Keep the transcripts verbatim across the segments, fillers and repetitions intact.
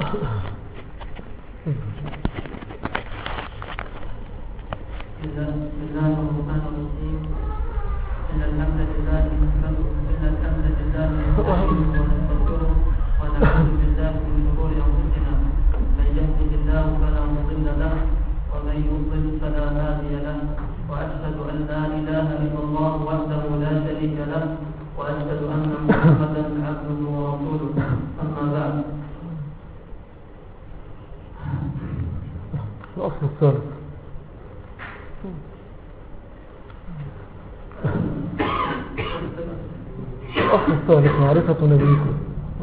بسم الله الرحمن الرحيم. إن الحمد لله نحمده إن الحمد لله نستعينه ونستغفره ونعوذ بالله من شرور أنفسنا. من يهده الله فلا مضل له ومن يضلل فلا هادي له. وأشهد أن لا إله إلا الله وحده لا شريك له وأشهد أن محمدا عبده ورسوله. أما بعد. الأصل الثالث الأصل الثالث معرفة نبيكم.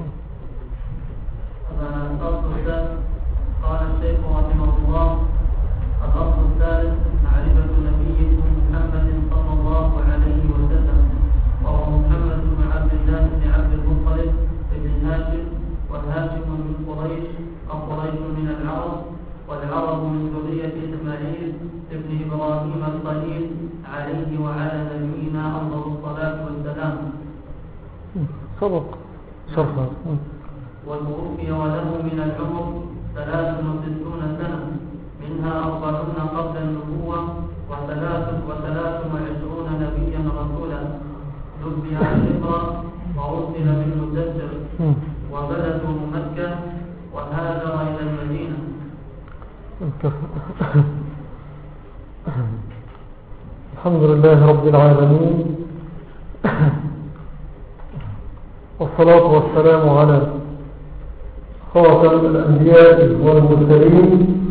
الأصل الثالث قال الشيخ رحمه الله: الأصل الثالث معرفة نبيكم محمد صلى الله عليه وسلم، وهو محمد بن عبد الله بن عبد المطلب بن هاشم، وهاشم من قريش وقريش من العرب، والعرب من ذرية إسماعيل ابن إبراهيم الخليل عليه وعلى نبينا أفضل الصلاة والسلام. سبق شرحا. وتوفي وله من العمر ثلاث وستون سنة، منها أربعون قبل النبوة وثلاث وثلاث وعشرون نبيا رسولا. نبي عن الإقرأ وأرسل بالمدثر، وبلده مكة وهاجر إلى المدينة. الحمد لله رب العالمين، والصلاة والسلام على خاتم الأنبياء والمرسلين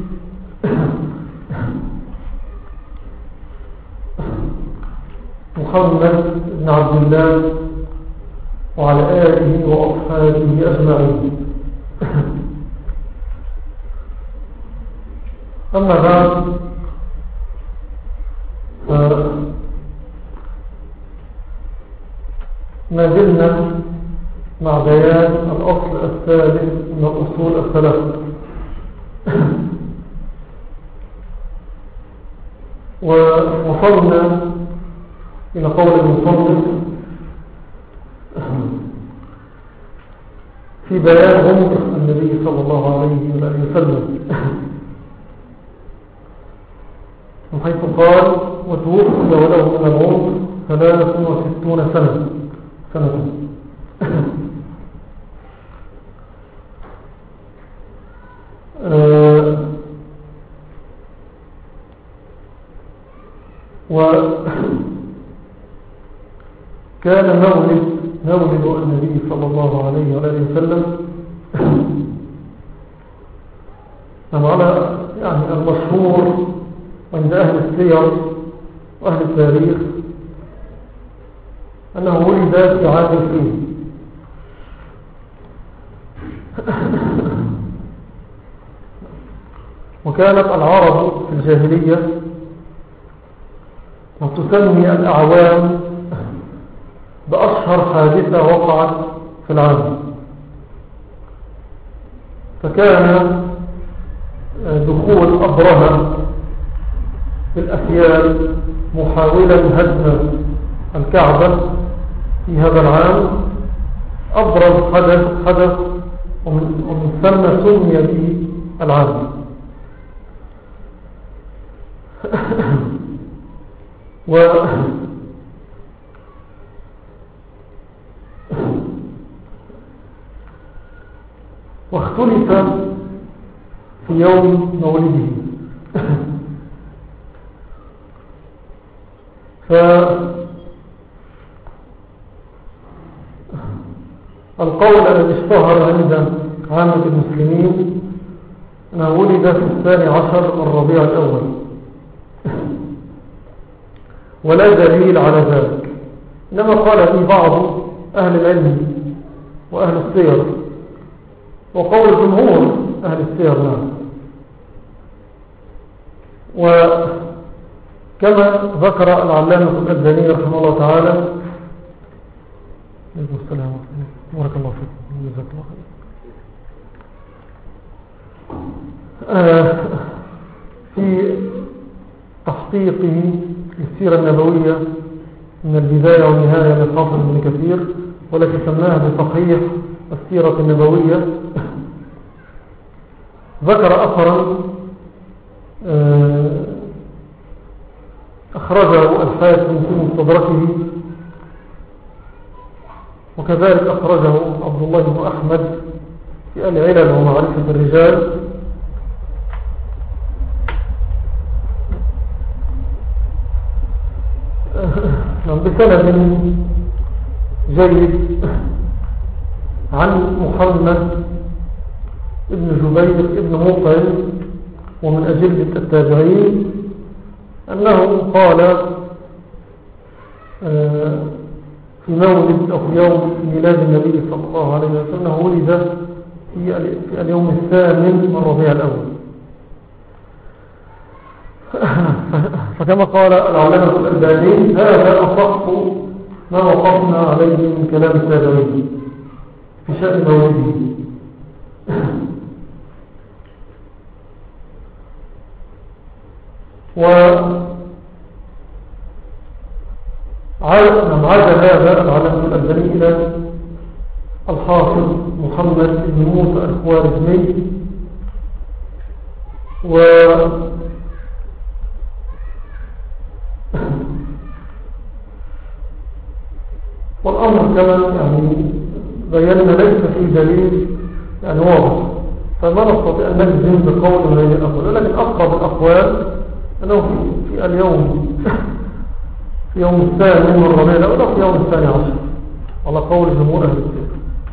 محمد بن عبد الله وعلى آله وأصحابه أجمعين. أما بعد، ما زلنا مع بيان الأصل الثالث من الأصول الثلاثة. ووصلنا إلى قول المصنف في بيان عمر النبي صلى الله عليه وسلم، من حيث قال: وتوفي وله من العمر ثلاث وستون سنة سنة آه وكان مولد مولد النبي صلى الله عليه وسلم على يعني المشهور عند أهل السير وأهل التاريخ أنه ولد في عام الفيل. وكانت العرب في الجاهلية وتسمي الأعوام بأشهر حادثة وقعت في العام، فكان دخول أبرهة في الأحيال محاولا هدم الكعبة في هذا العام أبرز حدث حدث ومن ثم سمي به العام. و واختلف في يوم مولده. فالقول الذي اشتهر عند عامة المسلمين أنه ولد في الثاني عشر من ربيع الأول، ولا دليل على ذلك، إنما قال في بعض أهل العلم وأهل السير، وقول جمهور أهل السير نعم. وكما ذكر العلامة الألباني رحمه الله تعالى، عليكم السلام بارك الله فيكم جزاك الله خير، في تحقيقه للسيرة النبوية من البداية والنهاية للحافظ ابن كثير، والتي سماها بصحيح السيرة النبوية، ذكر أثرا أخرجه الحاكم في مستدركه، وكذلك أخرجه عبد الله بن أحمد في العلل ومعرفة الرجال، بسند جيد عن محمد ابن جبير ابن مطعم ومن أجلة التابعين أنه قال في مولد أو في يوم ميلاد النبي صلى الله عليه وسلم أنه ولد في اليوم الثامن من ربيع الأول. فكما قال العلامة الألباني هذا أصح ما وقفنا عليه من كلام التابعين في شأن مولده. وعاد هذا العلامة الألباني إلى الحافظ محمد بن موسى الخوارزمي، و والأمر كما يعني بينا ليس في دليل يعني واضح، فما نستطيع أن نجزم بقول من هذه الأقوال، لكن أقرب الأقوال أنه في, في اليوم في يوم الثاني من ربيع الأول أو في يوم الثاني عشر على قول جمهور أهل السير.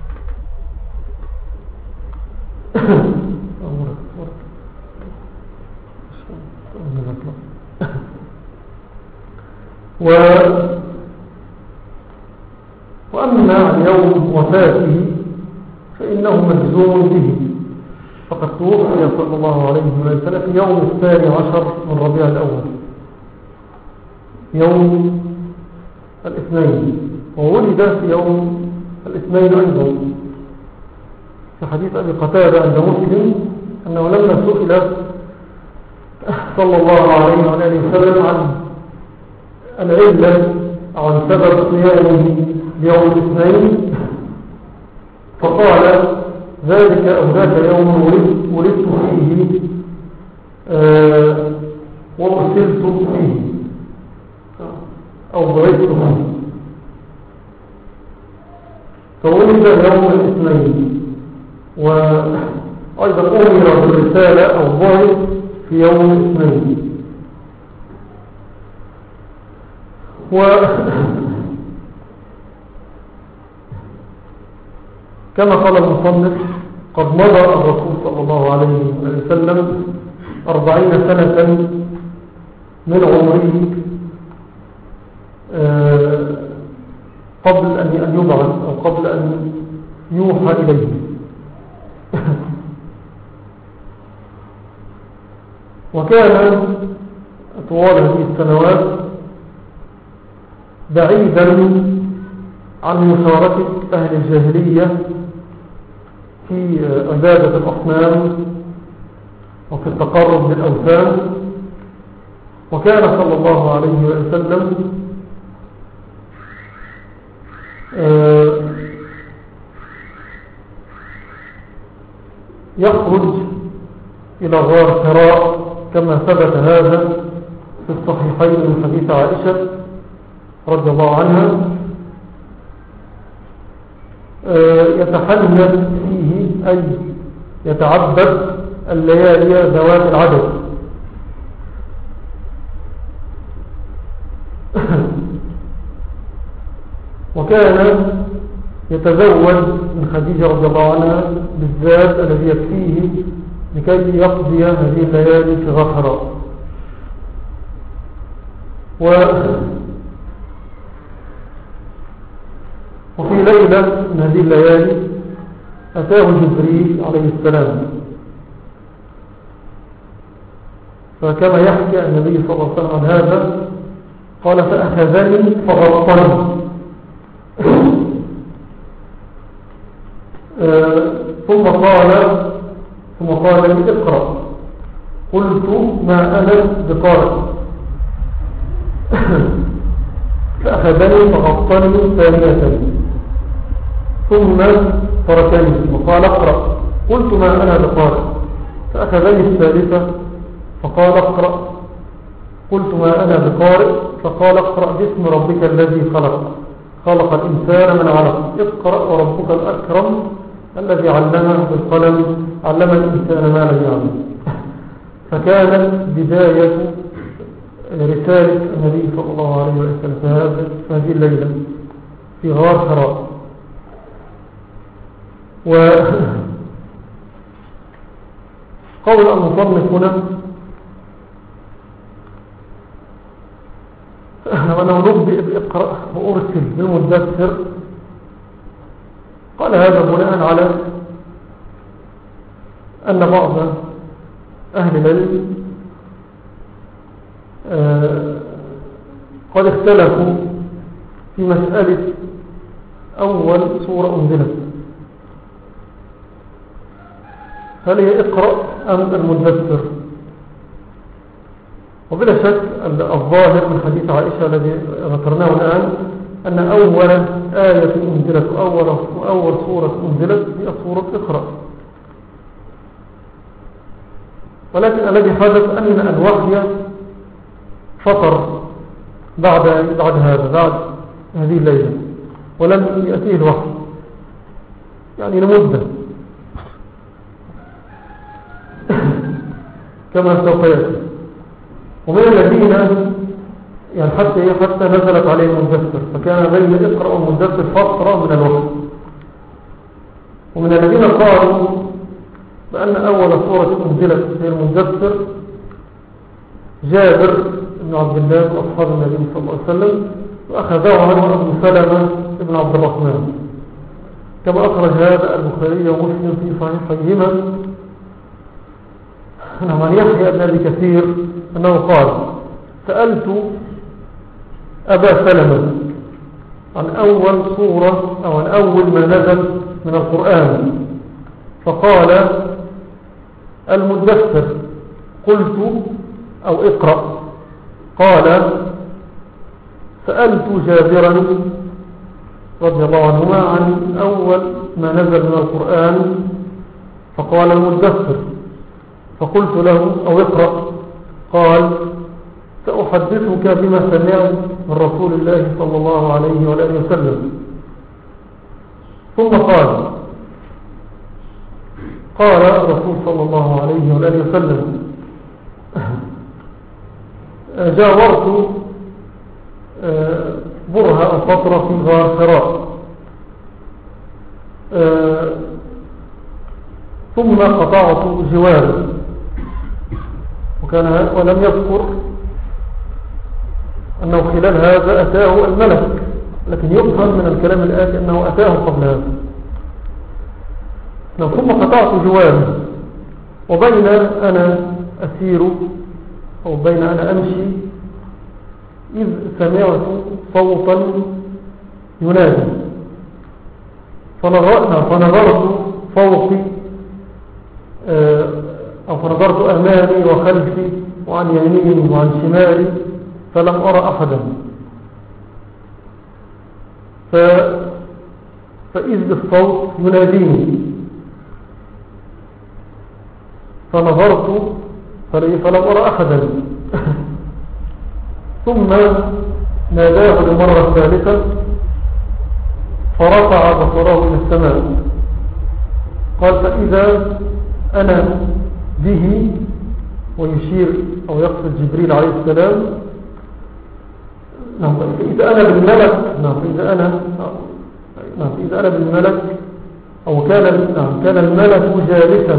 و وأما عن يوم وفاته فإنه مجزوم به، فقد توفي صلى الله عليه وسلم في يوم الثاني عشر من ربيع الأول يوم الاثنين، وولد في يوم الاثنين أيضا في حديث أبي قتادة عند مسلم أنه لما سئل صلى الله عليه وسلم عن العلة أو عن سبب صيامه يوم الاثنين فقال ذلك أو ذاك يوم ولدت فيه آه وأرسلت فيه أو بريت فيه، فولد يوم الاثنين، وأيضا أمر بالرسالة أو بعث في يوم الاثنين. و كما قال المصنف قد مضى الرسول صلى الله عليه وسلم أربعين سنة من عمره قبل أن يبعث أو قبل أن يوحى إليه. وكان طوال هذه السنوات بعيدا عن مشاركة أهل الجاهلية في عبادة الأصنام وفي التقرب للأوثان، وكان صلى الله عليه وسلم يخرج إلى غار حراء كما ثبت هذا في الصحيحين من حديث عائشة رضي الله عنها، يتحنث فيه أي يتعبد الليالي ذوات العدد. وكان يتزوج من خديجة رضي الله عنها بالذات الذي يكفيه لكي يقضي هذه الليالي في غار حراء. و وفي ليلة من هذه الليالي أتاه جبريل عليه السلام، فكما يحكي النبي صلى الله عليه وسلم عن هذا قال فأخذني فغطني ثم قال ثم قال لي اقرأ، قلت ما أنا بقارئ فأخذني فغطني ثانية ثم تركني وقال اقرأ، قلت ما أنا بقارئ فأخذني الثالثة فقال اقرأ. قلت ما أنا بقارئ. فقال اقرأ باسم ربك الذي خلق خلق الإنسان من علق اقرأ وربك الأكرم الذي علمه بالقلم علم الإنسان ما لم يعلم. فكانت بداية رسالة النبي صلى الله عليه وسلم في هذه الليلة في غار حراء. وقول المصنف هنا وأنه نبدأ بإقراء وأرسل بالمدثر، قال هذا بناء على أن بعض أهل العلم قد اختلفوا في مسألة أول سورة أنزلت، هل هي اقرأ أم المدثر؟ وبلا شك الظاهر من حديث عائشة الذي ذكرناه الآن أن أول آية أنزلت وأول, وأول سورة أنزلت هي سورة اقرأ. ولكن الذي حدث أن الوحي فطر بعد بعد هذا بعد هذه الليلة ولم يأتيه الوحي يعني لمدة كما سوف يأتي. ومن الذين يعني حتى حتى نزلت عليه المدثر، فكان بين اقرأ والمدثر فترة من الوحي. ومن الذين قالوا بأن أول سورة أنزلت في المدثر جابر بن عبد الله وأصحاب النبي صلى الله عليه وسلم، وأخذه عنه أبو سلمة بن عبد الرحمن كما أخرج هذا البخاري ومسلم في صحيحيهما عن يحيى بن أبي كثير أنه قال سألت أبا سلمة عن أول سورة أو عن أول ما نزل من القرآن فقال المدثر. قلت أو اقرأ. قال سألت جابرا رضي الله عنهما عن أول ما نزل من القرآن فقال المدثر. فقلت له أو اقرأ. قال سأحدثك بما سمعت من رسول الله صلى الله عليه وآله وسلم. ثم قال قال الرسول صلى الله عليه وآله وسلم جاورت برهة الفترة في غار حراء ثم قطعت جواره. وكان ولم يذكر أنه خلال هذا أتاه الملك، لكن يفهم من الكلام الآتي أنه أتاه قبل هذا. ثم قطعت جواره وبين أنا أسير أو بين أنا أمشي إذ سمعت صوتا ينادي فنظرت فوقي أو فنظرت أمامي وخلفي وعن يميني وعن شمالي فلم أرى أحدا. ف... فإذ بالصوت يناديني فنظرت فلم أرى أحدا ثم ناداه لمرة ثالثة فرفع بصره إلى السماء. قال فإذا أنا به ويشير أو يقصد جبريل عليه السلام. نعم فإذا أنا بالملك نعم فإذا أنا نعم فإذا أنا بالملك أو كان نعم كان الملك جالسا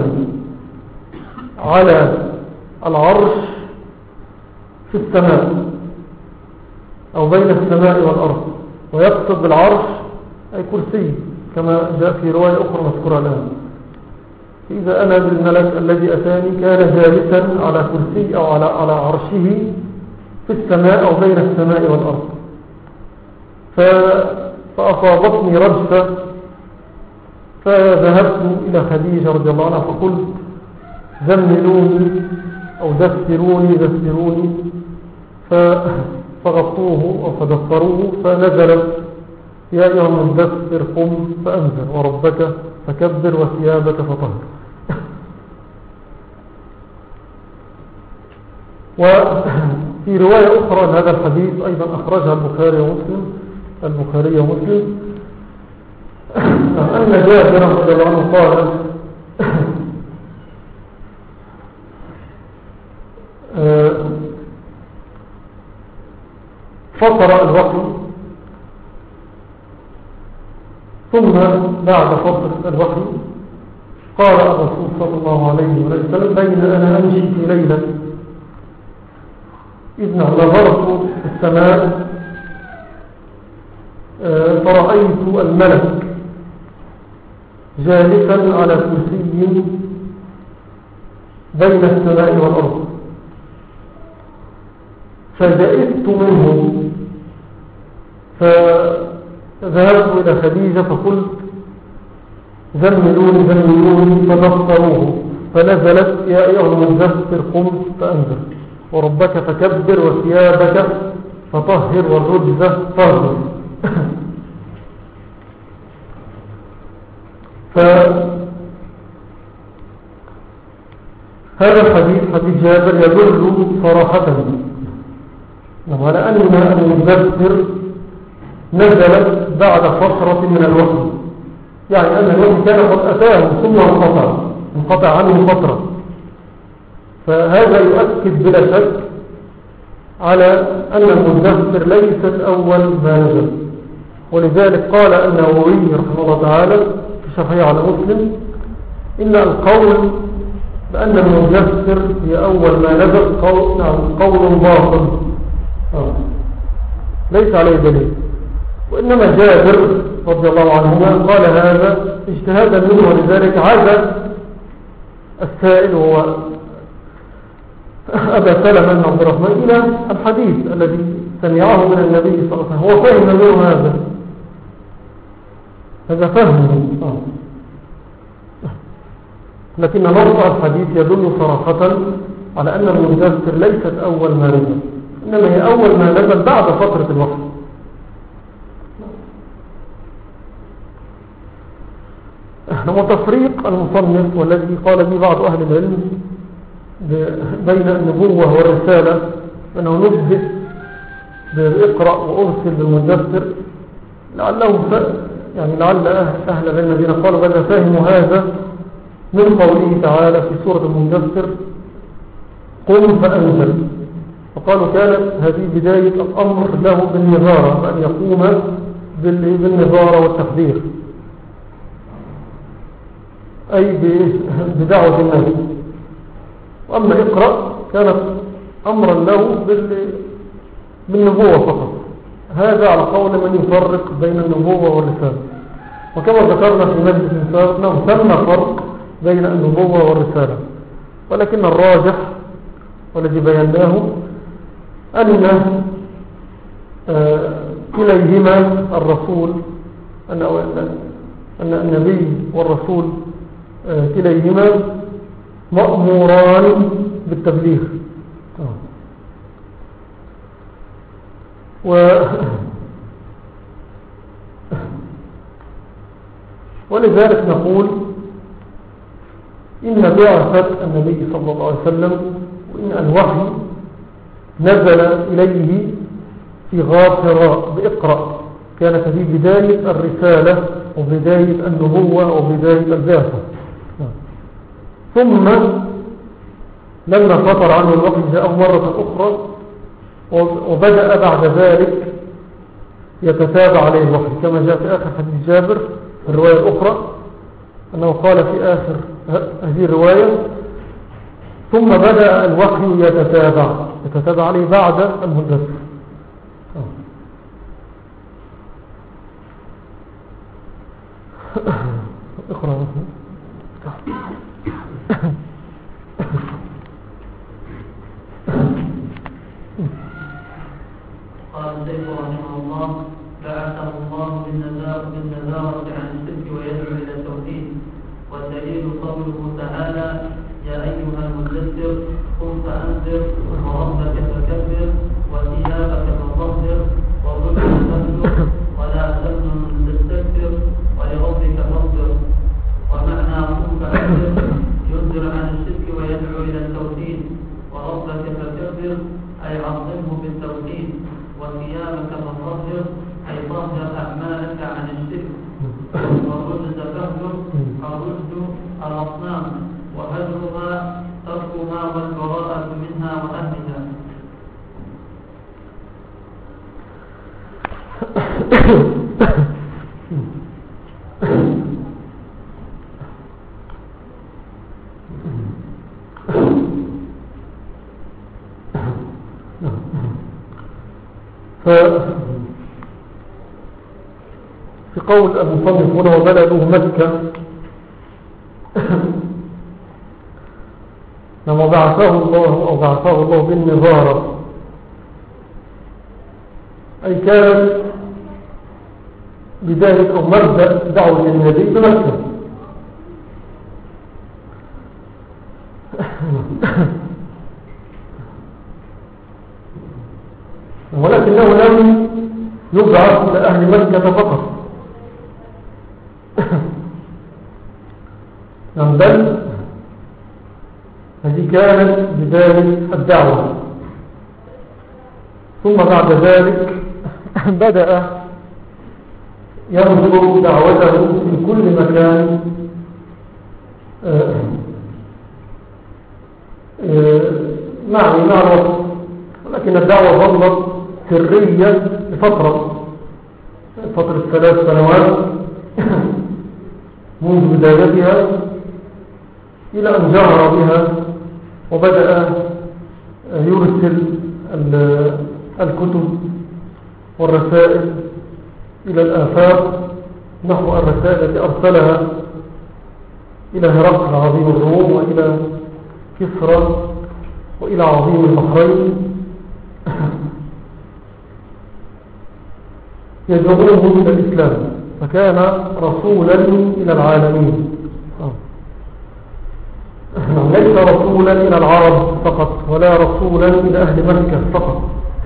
على العرش في السماء أو بين السماء والأرض، ويقصد بالعرش أي كرسي كما جاء في رواية أخرى مذكورة الآن. إذا أنا بالملك الذي أتاني كان جالسا على كرسي أو على على عرشه في السماء أو بين السماء والأرض. فأصابتني رجفة فذهبت إلى خديجة رضي الله عنها فقلت زملوني أو دثروني دثروني فغطوه أو فدثروه فنزلت يا أيها المدثر قم فأنذر وربك فكبر وثيابك فطهر. وفي رواية أخرى لهذا الحديث أيضا أخرجها البخاري ومسلم البخاري ومسلم أن جابر رضي الله عنه قال فطر الوحي ثم بعد فترة الوحي قال الرسول صلى الله عليه وسلم بين أنا أمشي في ليلة إذ نظرت في السماء فرأيت الملك جالسا على كرسي بين السماء والأرض فجئت منه فذهبت إلى خديجة فقلت زملوني زملوني فدفتروه فنزلت يا أيها المدثر قم فأنزل وربك فكبر وثيابك فطهر والرجز فاهجر فهذا الحديث حديث جابر يدل صراحة على أن المدثر نزلت بعد فترة من الوحي، يعني أن الوحي كان قد أتاه ثم انقطع انقطع عنه فترة، فهذا يؤكد بلا شك على أن المدثر ليس أول ما نزل. ولذلك قال النووي رحمه الله تعالى في شرحه على مسلم إن القول بأن المدثر هي أول ما نزل قول, نعم قول باطل ليس عليه دليل، وإنما جابر رضي الله عنهما قال هذا اجتهادا منه، ولذلك عاد السائل هو أبا سلمة بن عبد الرحمن إلى الحديث الذي سمعه من النبي صلى الله عليه وسلم، هو فهم منه هذا هذا فهمه، لكن نص الحديث يدل صراحة على أن المدثر ليست أول ما نزل، إنما هي أول ما نزل بعد فترة الوحي. وتفريق المصنف والذي قال به بعض أهل العلم بين النبوة والرسالة أنه نبدأ بإقرأ وأرسل بالمدثر، لعلهم يعني لعل أهل العلم الذين قالوا بل فهموا هذا من قوله تعالى في سورة المدثر قم فأنزل، فقالوا كانت هذه بداية الأمر له بالنظارة، بأن يقوم بالنظارة والتخدير أي بدعوة الناس. وأما اقرأ كانت أمرا له بالنبوة فقط، هذا على قول من يفرق بين النبوة والرسالة. وكما ذكرنا في مجلس سابق أنه ثم فرق بين النبوة والرسالة، ولكن الراجح والذي بيناه أن كليهما الرسول أن أن النبي والرسول كليهما مأموران بالتبليغ. و ولذلك نقول إن بعثة النبي صلى الله عليه وسلم وإن الوحي نزل إليه في غار حراء بإقرأ، كانت هذه بداية الرسالة وبداية النبوة وبداية البعثة. ثم لما فتر عنه الوحي جاءه مرة أخرى وبدأ بعد ذلك يتتابع عليه الوحي، كما جاء في آخر حديث جابر في الرواية الأخرى أنه قال في آخر هذه الرواية ثم بدأ الوحي يتتابع يتتابع عليه بعد المدثر. اقرأ. قال الشيخ رحمه الله بعثه الله بالنذارة عن الشرك ويدعو إلى التوحيد، والدليل قوله تعالى يا أيها المدثر قم فأنذر وربك فكبر وثيابك فطهر والرجل فاهجر ولا تمنن تستكبر ولربك فاصبر. ومعنى قم فأنذر ينذر عن الشرك ويدعو إلى التوحيد، وربك فكبر أي عظمه بالتوحيد، وثيابك فطهر أي طهر أعمالك عن الشرك، والرجز فهجر الرشد الأصنام، وهجرها تركها والبراءة منها وأهلها. في قول المصنف هنا وبلده مكة لما بعثه الله أو بعثه الله بالنظارة، أي كانت بداية أو مبدأ دعوة النبي بمكة. ولكنه لم يبعث لأهل مكة فقط، بل هذه كانت بداية الدعوة. ثم بعد ذلك بدأ ينظر دعوته في كل مكان معني نعرف، ولكن الدعوة ظلت سرية لفترة فترة ثلاث سنوات منذ بدايتها إلى أن جهر بها وبدأ يرسل الكتب والرسائل إلى الآفاق نحو الرسائل التي أرسلها إلى هرقل عظيم الروم وإلى كسرى وإلى عظيم البحرين يدعوهم إلى الإسلام، فكان رسولا إلى العالمين، ليس رسولا إلى العرب فقط ولا رسولا إلى أهل مكة فقط،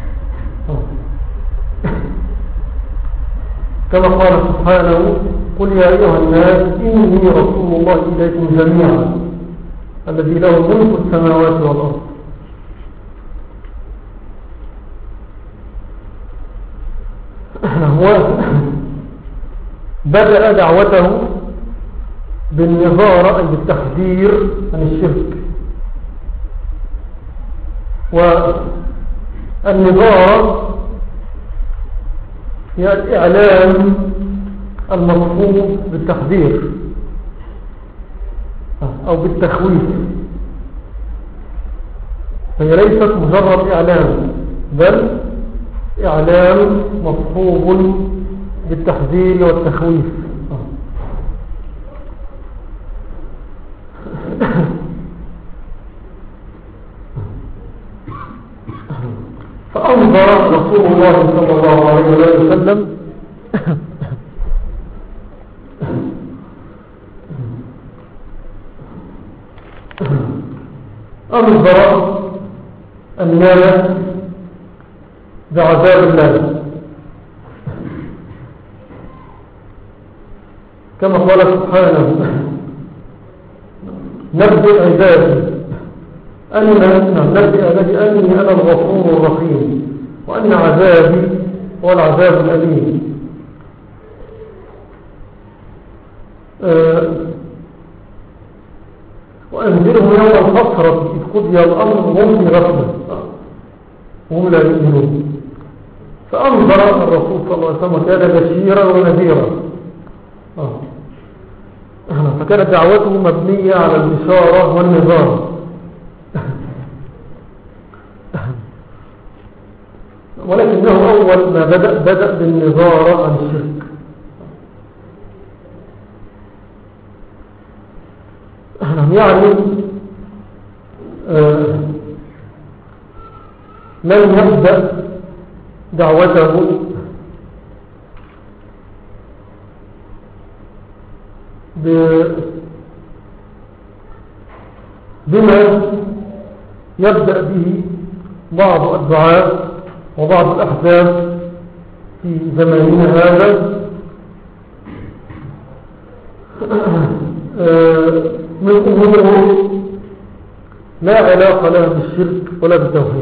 كما قال سبحانه قل يا أيها الناس إني رسول الله إليكم جميعا الذي له ملك السماوات والأرض. هو بدأ دعوته بالنظارة أي بالتحذير عن الشرك، والنظارة هي الإعلام المطلوب بالتحذير أو بالتخويف، فهي ليست مجرد إعلام بل إعلام مصحوب بالتحذير والتخويف. فأنظر رسول الله صلى الله عليه وسلم أنظر الناس بعذاب الله، كما قال سبحانه نبئ عبادي أنا نبئ عبادي أني أنا الغفور الرحيم وأن عذابي هو العذاب الأليم. أه وأنذرهم يوم الحسرة إذ قضي الأمر وهم في غفلة وهم لا يؤمنون. فأنظر الرسول صلى الله عليه وسلم كان بشيرا ونذيرا، آه. فكانت دعوته مبنية على البشارة والنظام، ولكنه أول ما بدأ بدأ بالنظارة عن الشرك. يعني آه لن يبدأ دعوته بما يبدأ به بعض الدعاة وبعض الأحزاب في زماننا هذا من أمور لا علاقة لها بالشرك ولا بالتوحيد.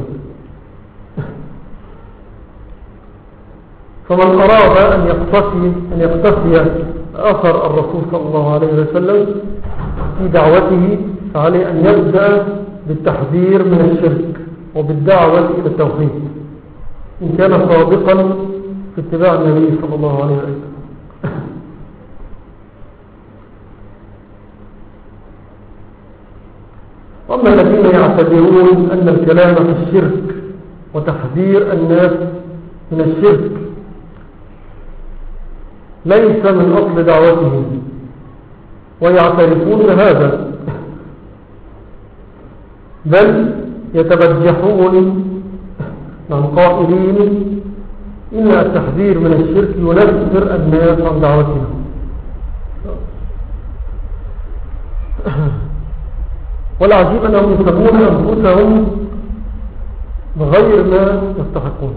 فمن أراد أن يقتفي أن يقتفي أثر الرسول صلى الله عليه وسلم في دعوته فعليه أن يبدأ بالتحذير من الشرك وبالدعوة إلى التوحيد إن كان صادقا في اتباع النبي صلى الله عليه وسلم. أما الذين يعتبرون أن الكلام في الشرك وتحذير الناس من الشرك ليس من أصل دعوتهم ويعترفون بهذا، بل يتبجحون عن قائلين إن التحذير من الشرك ينفر الناس عن دعوتهم. والعجيب أنهم يسمون أنفسهم بغير ما يستحقون.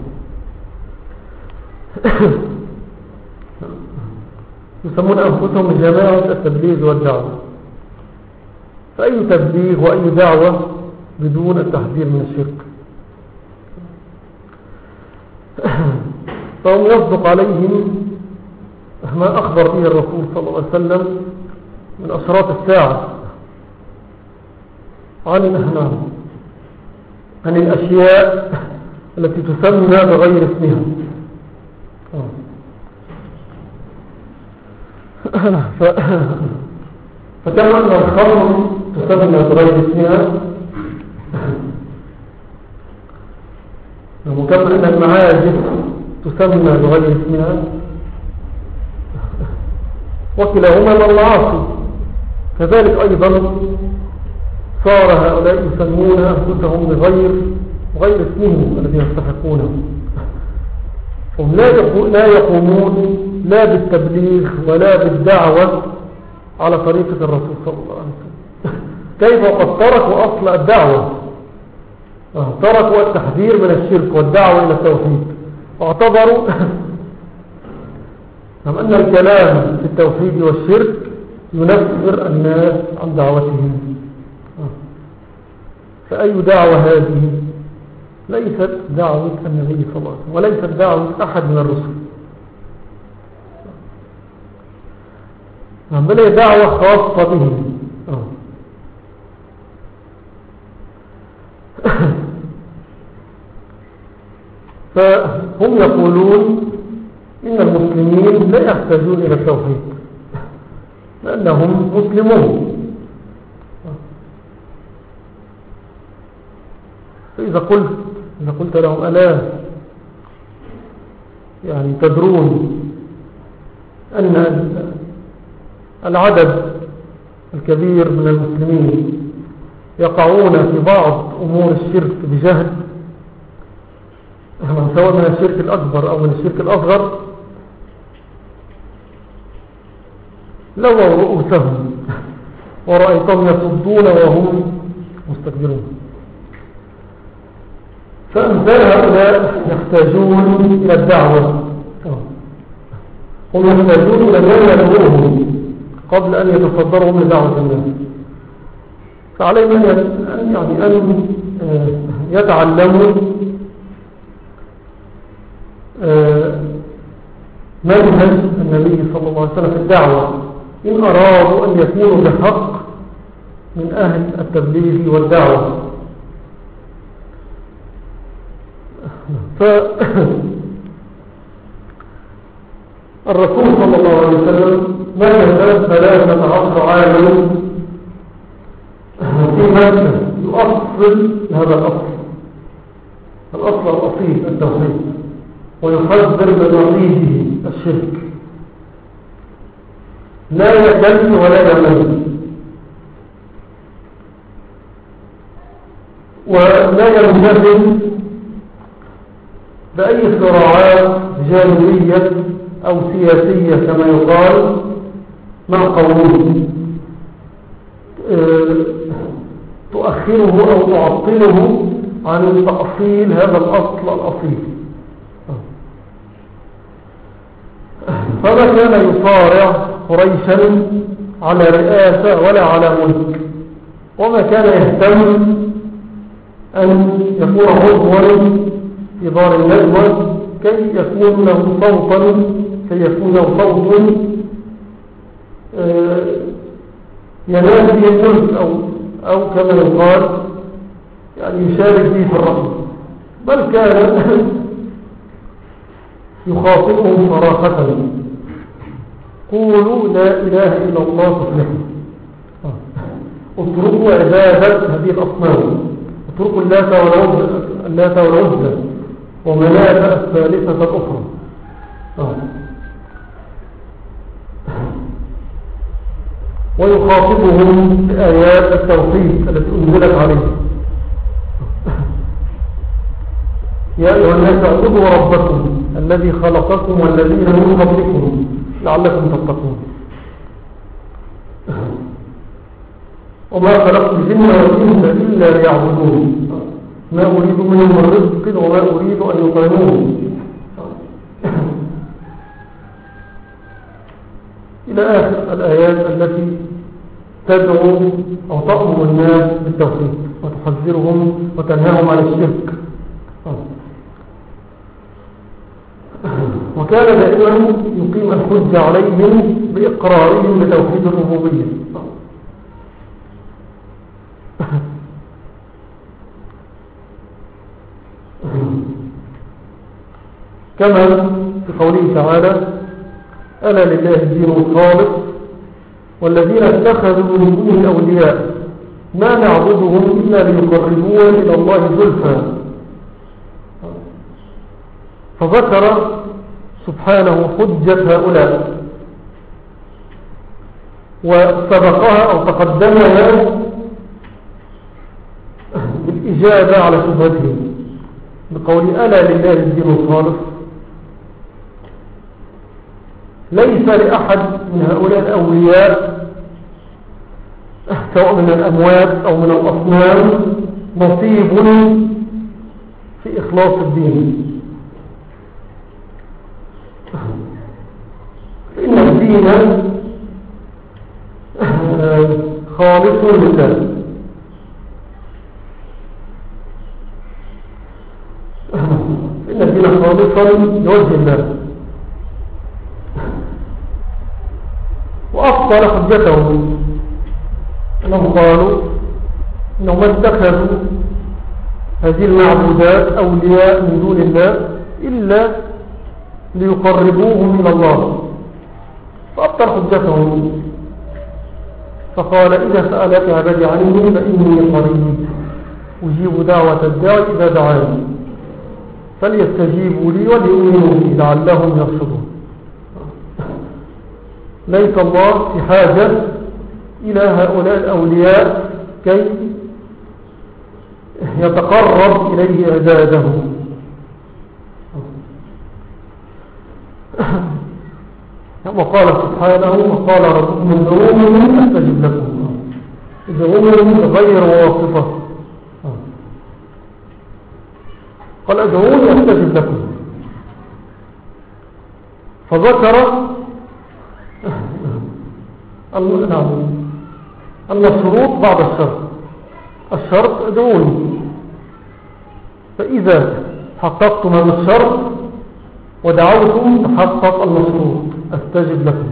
يسمون أنفسهم بجماعة التبليغ والدعوة، فأي تبليغ وأي دعوة بدون التحذير من الشرك؟ فهم يصدق عليهم ما أخبر به الرسول صلى الله عليه وسلم من أشراط الساعة عن الأهنام، عن الأشياء التي تسمى بغير اسمها. فكما أن الخمر تسمى بغير اسمها، وكما أن المعازف تسمى بغير اسمها، وكلاهما من المعاصي، كذلك أيضا صار هؤلاء يسمون أنفسهم بغير غير اسمهم الذي يستحقونه. هم لا يقومون لا بالتبليغ ولا بالدعوة على طريقة الرسول صلى الله عليه وسلم. كيف وقد تركوا أصل الدعوة، تركوا التحذير من الشرك والدعوة إلى التوحيد، واعتبروا أن الكلام في التوحيد والشرك ينفر الناس عن دعوتهم. فأي دعوة هذه؟ ليست دعوة النبي صلى الله عليه وسلم، وليست دعوة أحد من الرسل، بل هي دعوة خاصة بهم. فهم يقولون إن المسلمين لا يحتاجون إلى التوحيد لأنهم مسلمون. فإذا قلت إذا قلت لهم ألا يعني تدرون أن العدد الكبير من المسلمين يقعون في بعض أمور الشرك بجهل، سواء من الشرك الأكبر أو من الشرك الأصغر، لووا رؤوسهم ورأيتهم يصدون وهم مستكبرون. فأمثال هؤلاء يحتاجون إلى الدعوة، هم يحتاجون إلى من يدعوهم قبل أن يتصدرهم لدعوة الناس. فعليهم أن يعني أن يتعلموا منهج النبي صلى الله عليه وسلم في الدعوة إن أرادوا أن يكونوا بحق من أهل التبليغ والدعوة. فالرسول صلى الله عليه وسلم مكث ثلاثة عشر عاما في مكة يؤصل هذا الأصل الأصل الأصيل التوحيد، ويحذر من وعيده الشرك، لا يكل ولا يمل، ولا ينجذب بأي صراعات جانبية أو سياسية كما يقال مع قومه تؤخره أو تعطله عن تأصيل هذا الأصل الأصيل. فما كان يصارع قريشا على رئاسة ولا على ملك، وما كان يهتم أن يكون عضوا في دار الندوة كي يكون له صوتا كي يكون له صوت ينال به الملك أو, أو كما يقال يعني يشارك به في الرحمة، بل كان يخاطبهم صراحة: قولوا لا إله إلا الله تفلحوا، اتركوا عبادة هذه الأصنام، اتركوا اللات والعزى ومناة الثالثة الأخرى. ويخاطبهم بآيات التوحيد التي أنزلت عليه: يا أيها الناس اعبدوا ربكم الذي خلقكم والذين من قبلكم لعلكم تتقون. وما خلقت الجن والإنس إلا ليعبدون ما أريد منهم من رزق وما أريد أن يطعمون، إلى آخر الآيات التي تدعو أو تأمر الناس بالتوحيد وتحذرهم وتنهاهم عن الشرك. وكان دائما يقيم الحجة عليهم بإقرارهم بتوحيد الربوبية. كما في قوله تعالى: ألا لله الدين الخالص والذين اتخذوا من دونه أولياء ما نعبدهم إلا ليقربونا إلى الله زلفى. فذكر سبحانه حجة هؤلاء وسبقها أو تقدمها بالإجابة على شبهتهم بقول: ألا لله الدين الخالص. ليس لأحد من هؤلاء الأولياء سواء من الأموات أو من الأصنام نصيب في إخلاص الدين، فإن الدين خالص لله. فإن الدين خالصا لوجه الله. وأفضل حجتهم أنهم قالوا أنهم اتخذوا هذه المعبودات أولياء من دون الله إلا ليقربوهم إلى الله. فأبطل حجتهم فقال: إذا سألك عبادي عني فإني قريب أجيب دعوة الداعي إذا دعاني فليستجيبوا لي وليؤمنوا بي لعلهم يرشدون. ليس الله في حاجة إلى هؤلاء الأولياء كي يتقرب إليه عباده. وقال سبحانه: وقال ربكم ادعوني أستجب لكم. ادعوني غير واصفة، قال ادعوني أستجب لكم. فذكر الشروط بعد الشرط. الشرط ادعوني، فإذا حققتم هذا الشرط ودعوتم تحقق المشروط: أستجب لكم.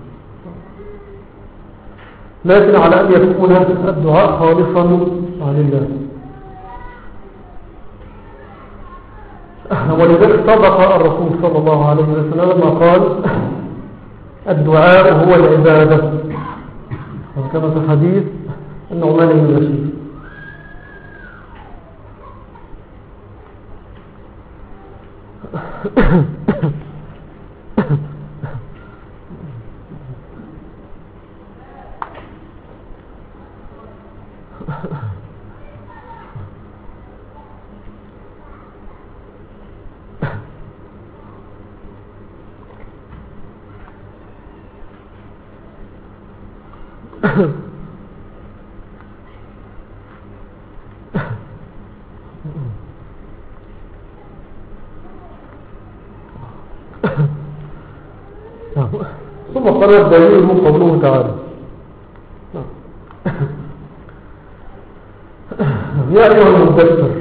لكن على أن يكون الدعاء خالصا لله. ولذلك صدق الرسول صلى الله عليه وسلم لما قال: الدعاء هو العبادة، وكما في الحديث النعمان بن بشير. ثم قال الدليل من قوله تعالى: يا أيها المدثر.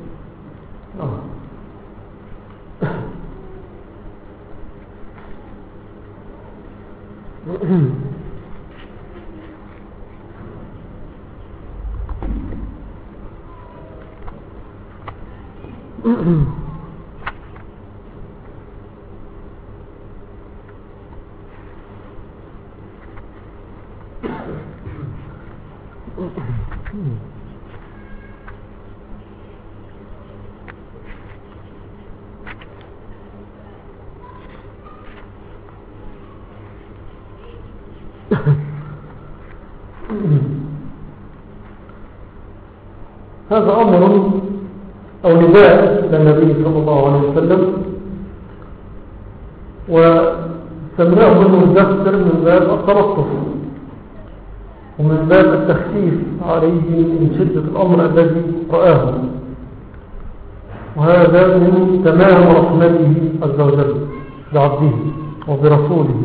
هذا أمر أو نداء للنبي صلى الله عليه وسلم، وسماه المدثر من باب التلطف ومن باب التخفيف عليه من شدة الأمر الذي رآه، وهذا من تمام رحمته عز وجل بعبده وبرسوله.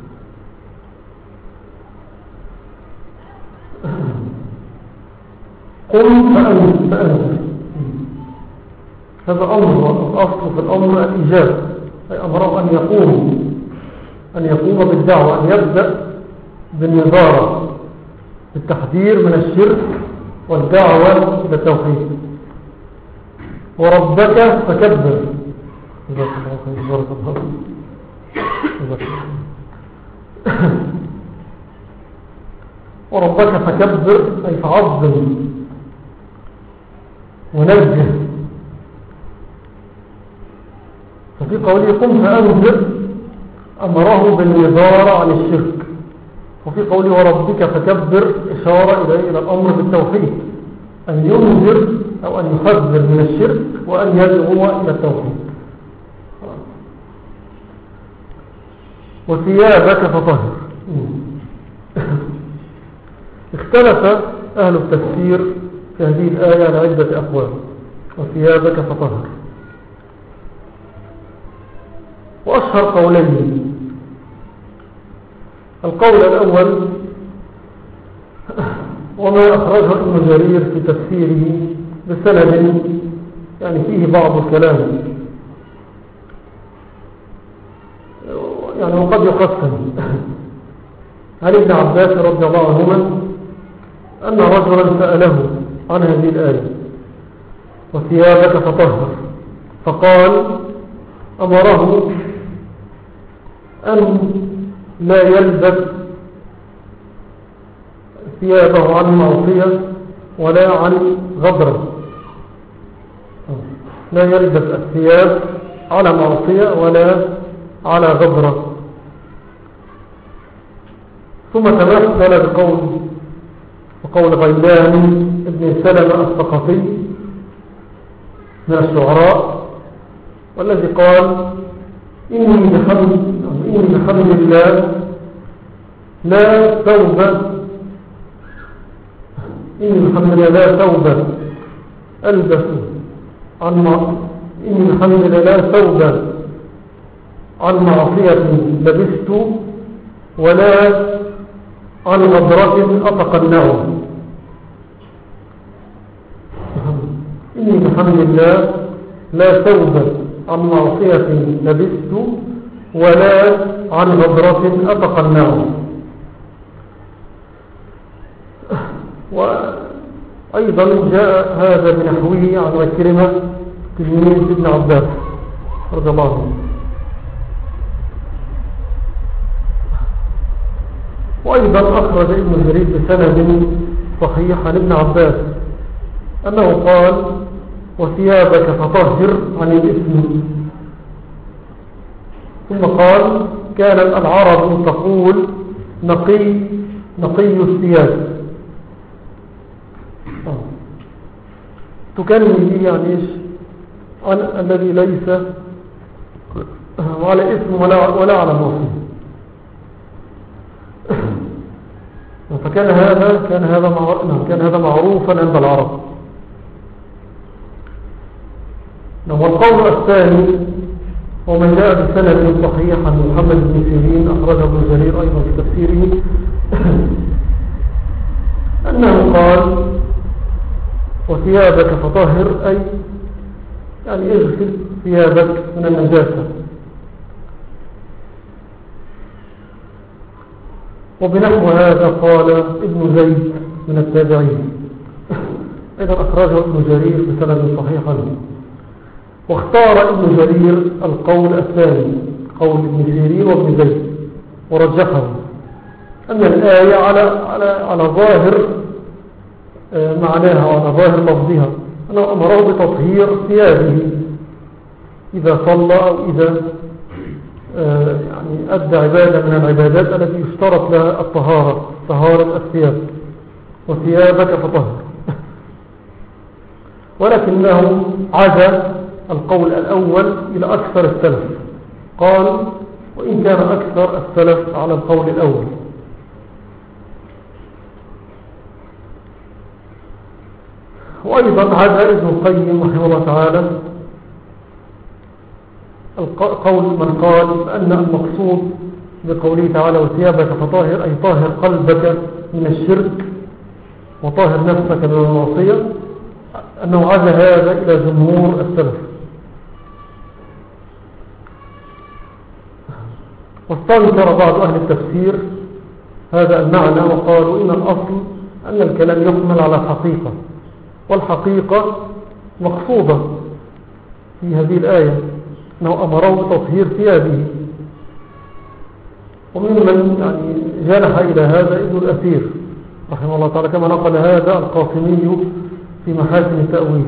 قم فأنت فأنت هذا أمر، الأصل في الأمر الإجابة، أي أمره أن يقوم أن يقوم بالدعوة، أن يبدأ بالنظارة، بالتحذير من الشرك والدعوة إلى التوحيد. وربك فكبر. جزاك الله خير، بارك الله فيك. وربك فكبر أي فعظم ونجه. ففي قوله قم فأنذر أمره بالنظارة عن الشرك، وفي قوله وربك فكبر إشارة إليه إلى الأمر بالتوحيد، أن ينذر أو أن يحذر من الشرك وأن يدعو إلى التوحيد. وثيابك فطهر. اختلف أهل التفسير في هذه الآية على عدة أقوال. وثيابك فطهر، وأشهر قولين. القول الأول وما أخرجه ابن جرير في تفسيره بسند يعني فيه بعض الكلام، يعني وقد يقسم. عن ابن عباس رضي الله عنهما أن رجلا سأله عن هذه الآية وثيابك فطهر، فقال أمره أن لا يلبس ثيابه عن معصية ولا عن غبرة، لا يلبس الثياب على معصية ولا على غبرة. ثم تمثل بقول وقول غيلان ابن سلمة الثقفي من الشعراء، والذي قال إني بحمد إني بحمد الله لا توبة إني بحمد الله لا توبة ألبس عن مع... إني بحمد الله لا توبة عن معصية لبست ولا عن غبرة أتقنعه. إني بحمد الله لا توبة عن معصية لبست ولا عن غبرة أتقنعه. وأيضا جاء هذا بنحوه عن عكرمة تلميذ ابن عباس رضي الله عنه. وأيضا أخرج ابن جرير بسند صحيح عن ابن عباس أنه قال وثيابك فطهر عن الإثم. ثم قال كان العرب تقول نقي نقي الثياب، تكلم به يعني إيش؟ عن الذي ليس على إثم ولا, ولا على معصية. فكان هذا كان هذا كان هذا معروفا عند العرب. والقول الثاني ومن جاء بسند صحيح عن محمد بن سيرين أخرجه ابن جرير أيضا في تفسيره أنه قال وثيابك فطهر أي يعني اغسل ثيابك من النجاسة. وبنحو هذا قال ابن زيد من التابعين، إذا أخرجه ابن جرير بسند صحيح عنه. واختار ابن جرير القول الثاني، قول ابن سيرين وابن زيد، ورجحه أن الآية على, على, على ظاهر معناها وعلى ظاهر لفظها، أنه أمره بتطهير ثيابه إذا صلى أو إذا يعني أدى عبادة من العبادات التي يشترط لها الطهارة، طهارة الثياب. وثيابك فطهر. ولكنه عزى القول الأول إلى أكثر السلف، قال وإن كان أكثر السلف على القول الأول. وأيضا عزى ابن القيم رحمه الله تعالى قول من قال أن المقصود بقوله تعالى وثيابك فطاهر أي طاهر قلبك من الشرك وطاهر نفسك من المعصية، أنه عزى هذا إلى جمهور السلف. واستنكر بعض أهل التفسير هذا المعنى وقالوا إن الأصل أن الكلام يحمل على الحقيقة، والحقيقة مقصودة في هذه الآية أنه أمره بتطهير ثيابه. وممن يعني جنح إلى هذا ابن الأثير رحمه الله تعالى، كما نقل هذا القاسمي في محاسن التأويل.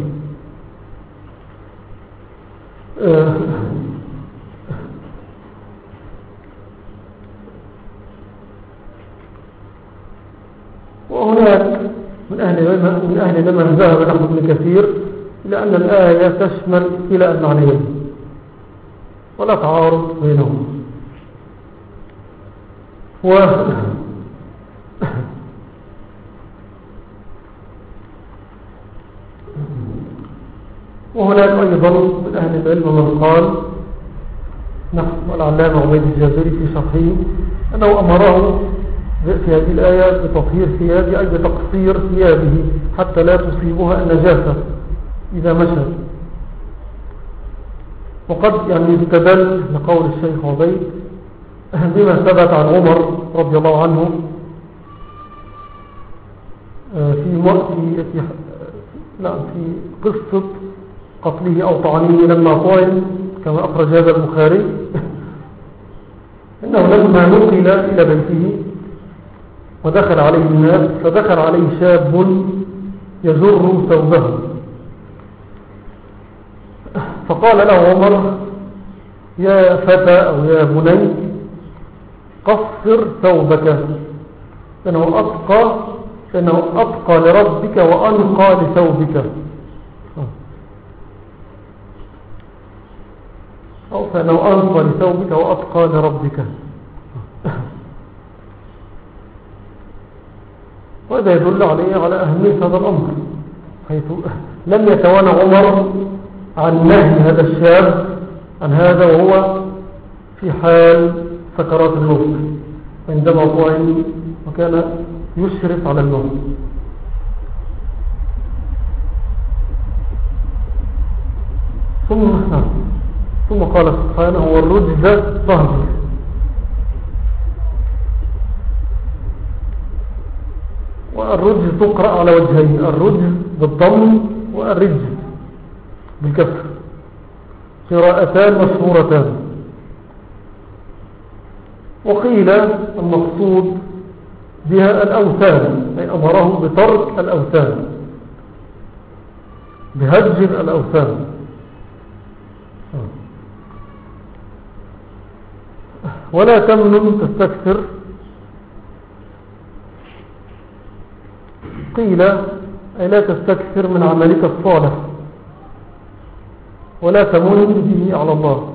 وهناك من أهل من أهل من ذهب نحو ابن كثير إلى أن الآية تشمل إلى المعنيين ولا تعارض بينهم. و وهناك أيضا من أهل العلم من قال نحن العلامة عبيد الجزري في شرحه أنه أمره في هذه الآية بتطهير ثيابه أي بتقصير ثيابه حتى لا تصيبها النجاسة إذا مشى. وقد يعني استدل لقول الشيخ عبيد بما ثبت عن عمر رضي الله عنه في في في لا في قصة قتله أو طعنه لما طعن كما أخرج هذا البخاري، إنه لما نقل إلى بيته ودخل عليه الناس فدخل عليه شاب يجر ثوبه، فقال له عمر يا فتى أو يا بني قصر ثوبك فإنه أتقى فإنه أتقى لربك وأنقى لثوبك، أو فإنه أنقى لثوبك وأتقى لربك. وهذا يدل عليه على أهمية هذا الأمر، حيث لم يتوانى عمر عن نهي هذا الشاب عن هذا وهو في حال سكرات الموت عندما طعن وكان يشرف على الموت. ثم ثم قال سبحانه والرجز طهر. والرجز تقرأ على وجهين، الرجز بالضم والرجز بالكسر، قراءتان مشهورتان. وقيل المقصود بها الأوثان أي أمره بترك الأوثان، بهجر الأوثان. ولا تمنن تستكثر، قيل أي لا تستكثر من عملك الصالح ولا تمن به على الله.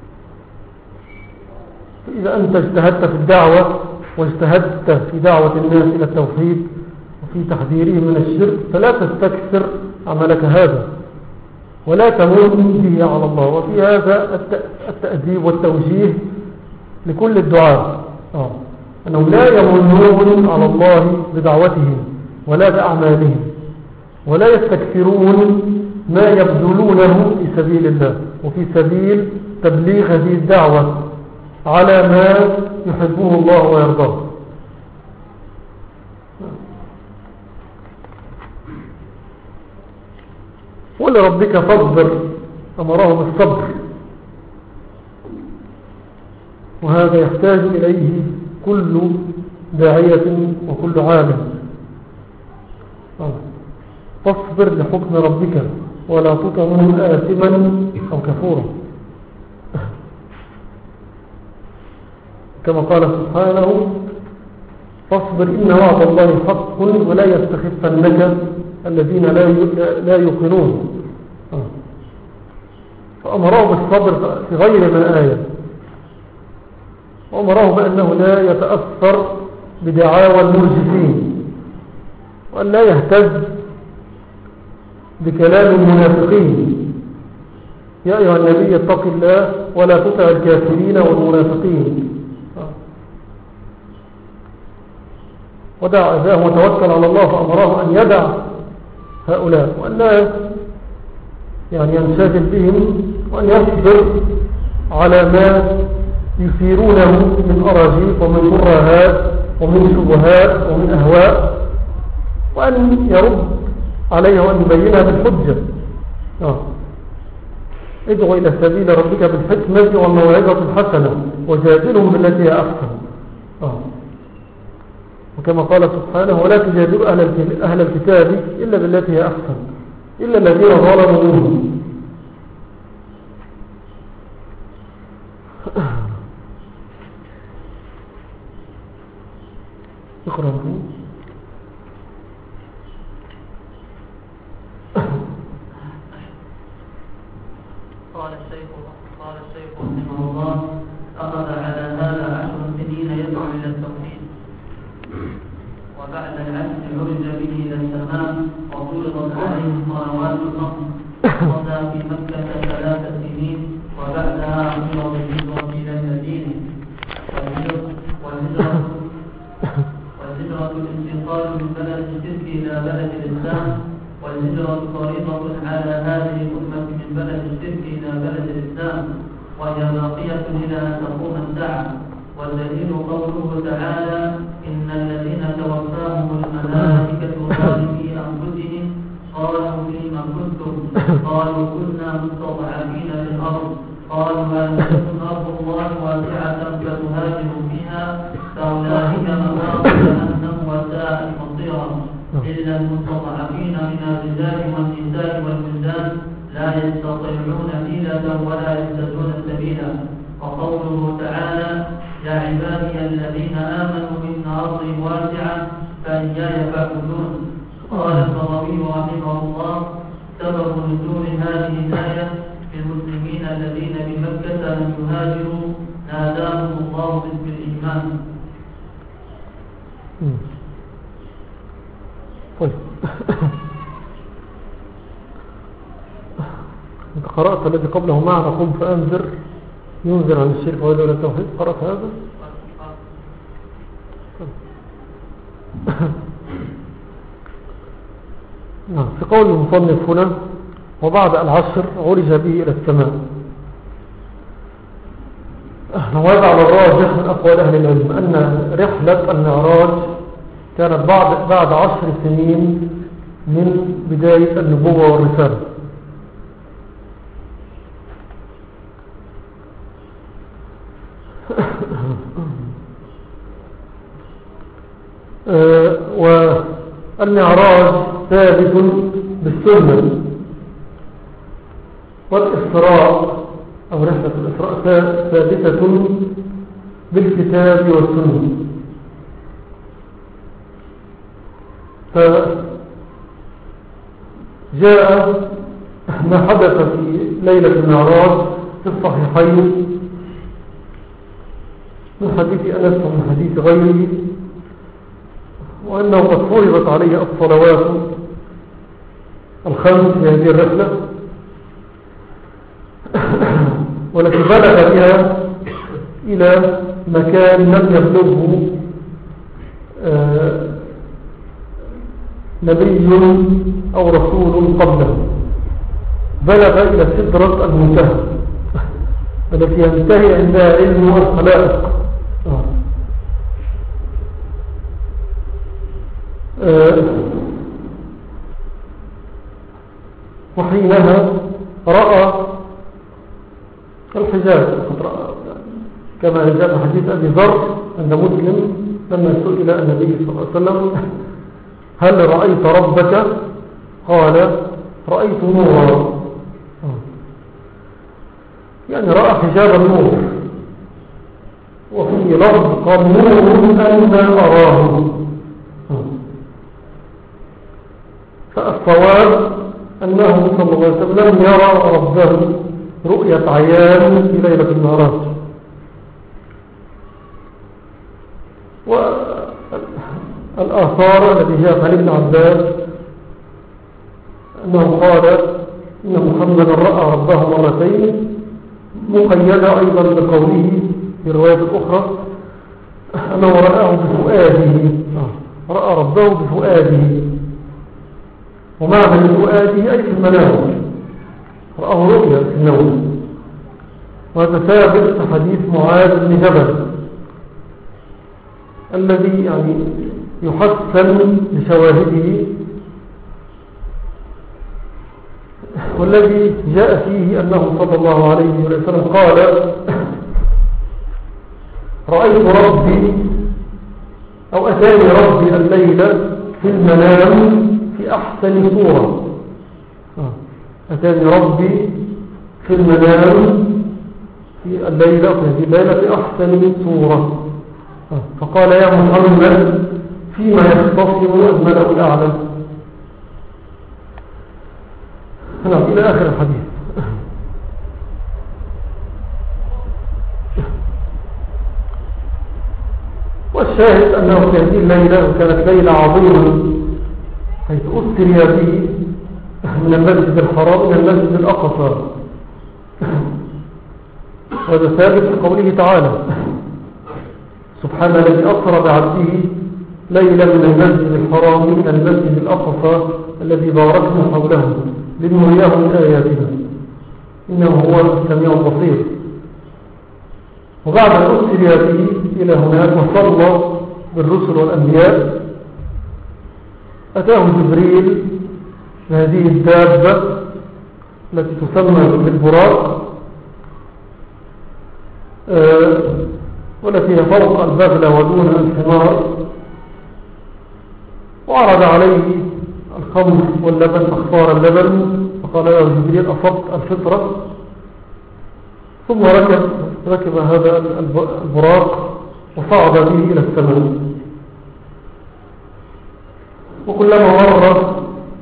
إذا أنت اجتهدت في الدعوة واجتهدت في دعوة الناس إلى التوحيد وفي تحذيرهم من الشرك فلا تستكثر عملك هذا ولا تمن به على الله. وفي هذا التأديب والتوجيه لكل الدعاء آه. أنهم لا يمنون على الله بدعوتهم ولا بأعمالهم، ولا يستكثرون ما يبذلونه في سبيل الله وفي سبيل تبليغ هذه الدعوة على ما يحبه الله ويرضاه. ولربك فاصبر أمره بالصبر، وهذا يحتاج إليه كل داعية وكل عالم. فاصبر لحكم ربك ولا تطع منه آثما أو كفورا، كما قال سبحانه فاصبر إن وعد الله حق ولا يستخفنك الذين لا يوقنون. فأمره بالصبر في غير ما آية، وأمره بأنه لا يتأثر بدعاوى المرجفين، وأن لا يهتز بكلام المنافقين. يا أيها النبي اتق الله ولا تطع الكافرين والمنافقين، ودع أذاه وتوكل على الله. فأمره أن يدع هؤلاء وأن لا يعني ينشغل بهم، وأن يصبر على ما يثيرونه من أراجيف ومن كراهات ومن شبهات ومن أهواء، وأن يرد عليها وأن يبينها بالحجة. آه. ادعو إلى سبيل ربك بالحكمة والموعظة الحسنة وجادلهم بالتي هي أحسن. آه. وكما قال سبحانه ولا تجادلوا أهل الكتاب إلا بالتي هي أحسن إلا الذين ظلموا منهم. اقرأ. قال الشيخ قال الشيخ رحمه الله أخذ على هذا عشر سنين يدعو إلى التوحيد، وبعد العشر عرج به إلى السماء وفرضت عليه صلوات الخمس، قضى في مكة ثلاث سنين، وبعدها أمر بالهجرة إلى المدينة. والهجرة والهجرة الانتقال من بلد الشرك إلى بلد الإسلام، والهجرة فريضة على هذه الأمة من بلد الشرك إلى بلد الإسلام، وهي باقية إلى أن تقوم الساعة. والدليل قوله تعالى إن الذين توفاهم الملائكة ظالمي أنفسهم قالوا فيما كنتم قالوا كنا مستضعفين في الأرض قالوا هل تكن أرض الله واسعة فتهاجروا فيها فأولئك مأواهم جهنم وساءت مصيرا إلا المستضعفين من الرجال والنساء والولدان لا يستطيعون حيلة ولا يهتدون سبيلا. وقوله تعالى يا عبادي الذين آمنوا إن أرضي واسعة فإياي فاعبدون. قال النووي رحمه الله سبب نزول هذه الآية في المسلمين الذين بمكة لم يهاجروا ناداهم الله بالإيمان. طيب انت قرأت الذي قبله معنا قم فأنذر ينذر عن الشرك ويدعو إلى التوحيد، قرأت هذا؟ نعم. في قول المصنف هنا وبعد العشر عرج به إلى السماء، وهذا على الراجح من أقوال أهل العلم أن رحلة المعراج كانت بعد, بعد عشر سنين من بداية النبوة والرسالة. والمعراج ثابت بالسنة، والإسراء أو رحلة الإسراء ثابتة بالكتاب والسنة. فجاء ما حدث في ليلة المعراج في الصحيحين من حديث أنس ومن حديث غيره، وأنه قد فرضت عليه الصلوات الخمس في هذه الرحلة، والتي بلغ بها إلى مكان لم يبلغه نبي أو رسول قبله بلغ إلى سدرة المنتهى التي ينتهي عندها علم الخلائق. آه. آه. وحينها رأى الحجاب كما جاء حديث أبي ذر عند مسلم لما سئل النبي صلى الله عليه وسلم هل رأيت ربك؟ قال رأيت نورا، يعني رأى حجاب النور. وفي لفظ قال نور أن أراه. فالصواب أنه صلى الله عليه وسلم يرى ربه رؤية عيان في ليلة المعراج. والآثار التي جاءت عن ابن عباس أنه قال إن محمدا رأى ربه مرتين، مقيدة أيضا بقوله في رواية الأخرى أنه رآه بفؤاده، رأى ربه بفؤاده، ومعنى بفؤاده أي في المنام، رآه رؤيا في النوم. وهذا ثابت في حديث معاذ بن جبل الذي يعني يحسن لشواهده، والذي جاء فيه أنه صلى الله عليه وسلم قال رأيت ربي أو أتاني ربي الليلة في المنام في أحسن صورة. أتاني ربي في المنام في الليلة في هذه الليلة في أحسن صورة. فقال يا محمد فيما يختصم الملأ الأعلى. نعم إلى آخر الحديث. والشاهد أنه في هذه الليلة وكانت ليلة عظيمة حيث أسري به من المسجد الحرام إلى المسجد الأقصى، وهذا ثابت في قوله تعالى سبحان الذي أسرى بعبده ليلة من المسجد الحرام إلى المسجد الأقصى الذي باركنا حوله لنريه من آياتنا إنه هو السميع البصير. وبعد أن أسري به إلى هناك وصلى بالرسل والأنبياء أتاه جبريل بهذه الدابة التي تسمى بالبراق، أه والتي هي فوق البغلة ودون الحمار، وعرض عليه الخمر واللبن فاختار اللبن، فقال له جبريل أصبت الفطرة. ثم ركب, ركب هذا البراق وصعد به إلى السماء. وكلما مر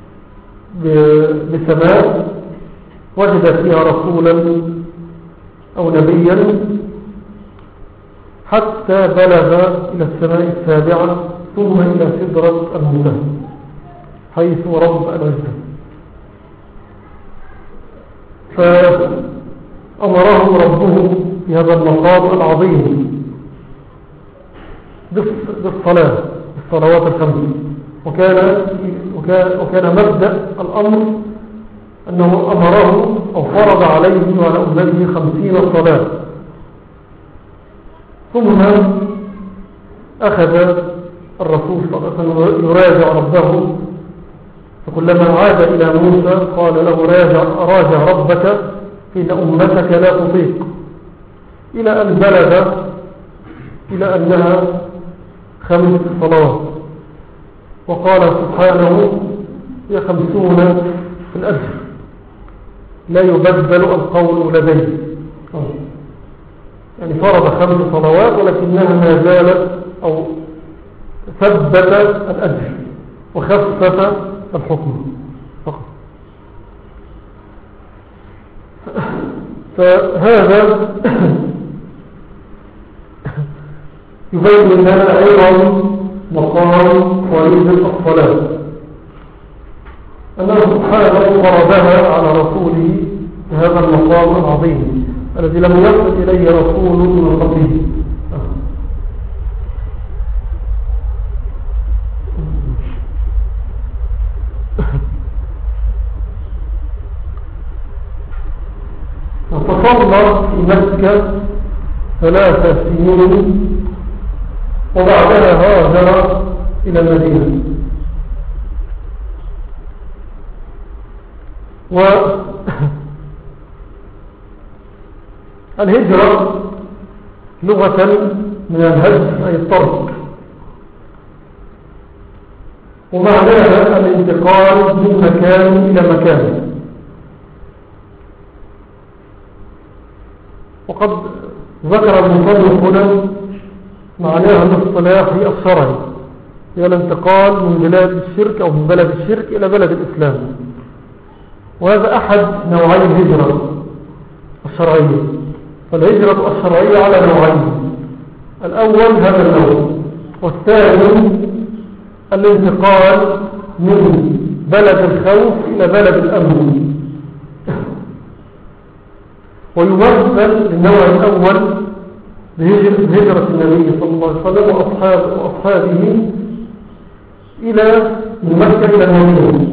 بسماء وجد فيها رسولا أو نبيا حتى بلغ إلى السماء السابعة ثم إلى سدرة المنتهى حيث رب العزة. فأمره ربه في هذا المقام العظيم بالصلاة بالصلوات الخمس. وكان, وكان, وكان مبدأ الأمر أنه أمره أو فرض عليه وعلى أمته خمسين صلاة. ثم أخذ الرسول صلى الله عليه وسلم يراجع ربه، فكلما عاد إلى موسى قال له راجع, راجع ربك إن أمتك لا تطيق، إلى أن بلغ إلى أنها خمس صلوات. وقال سبحانه هي خمسون في الأجر لا يبدل القول لدي، يعني فرض خمس صلوات ولكنها ما زالت أو ثبت الأجر وخفف الحكم فقط. فهذا يبين لنا أيضا مقام فريضة الصلاة، أنه سبحانه فرضها على رسوله في هذا المقام العظيم الذي لم يصل إليه رسول من قبله. وصلى في مكة ثلاث سنين وبعدها هاجر إلى المدينة. والهجرة لغة من الهجر أي الطرق، ومعناها الانتقال من مكان إلى مكان. وقد ذكر المصنف هنا معناها الاصطلاحي الشرعي، هي الانتقال من بلاد الشرك أو من بلد الشرك إلى بلد الإسلام، وهذا أحد نوعي الهجرة الشرعية. فالهجرة الشرعية على نوعين، الأول هذا النوع، والثاني الانتقال من بلد الخوف إلى بلد الأمن. ويمثل النوع الأول بهجرة النبي صلى الله عليه وسلم وأصحاب وأصحابه إلى من مكة إلى المدينة،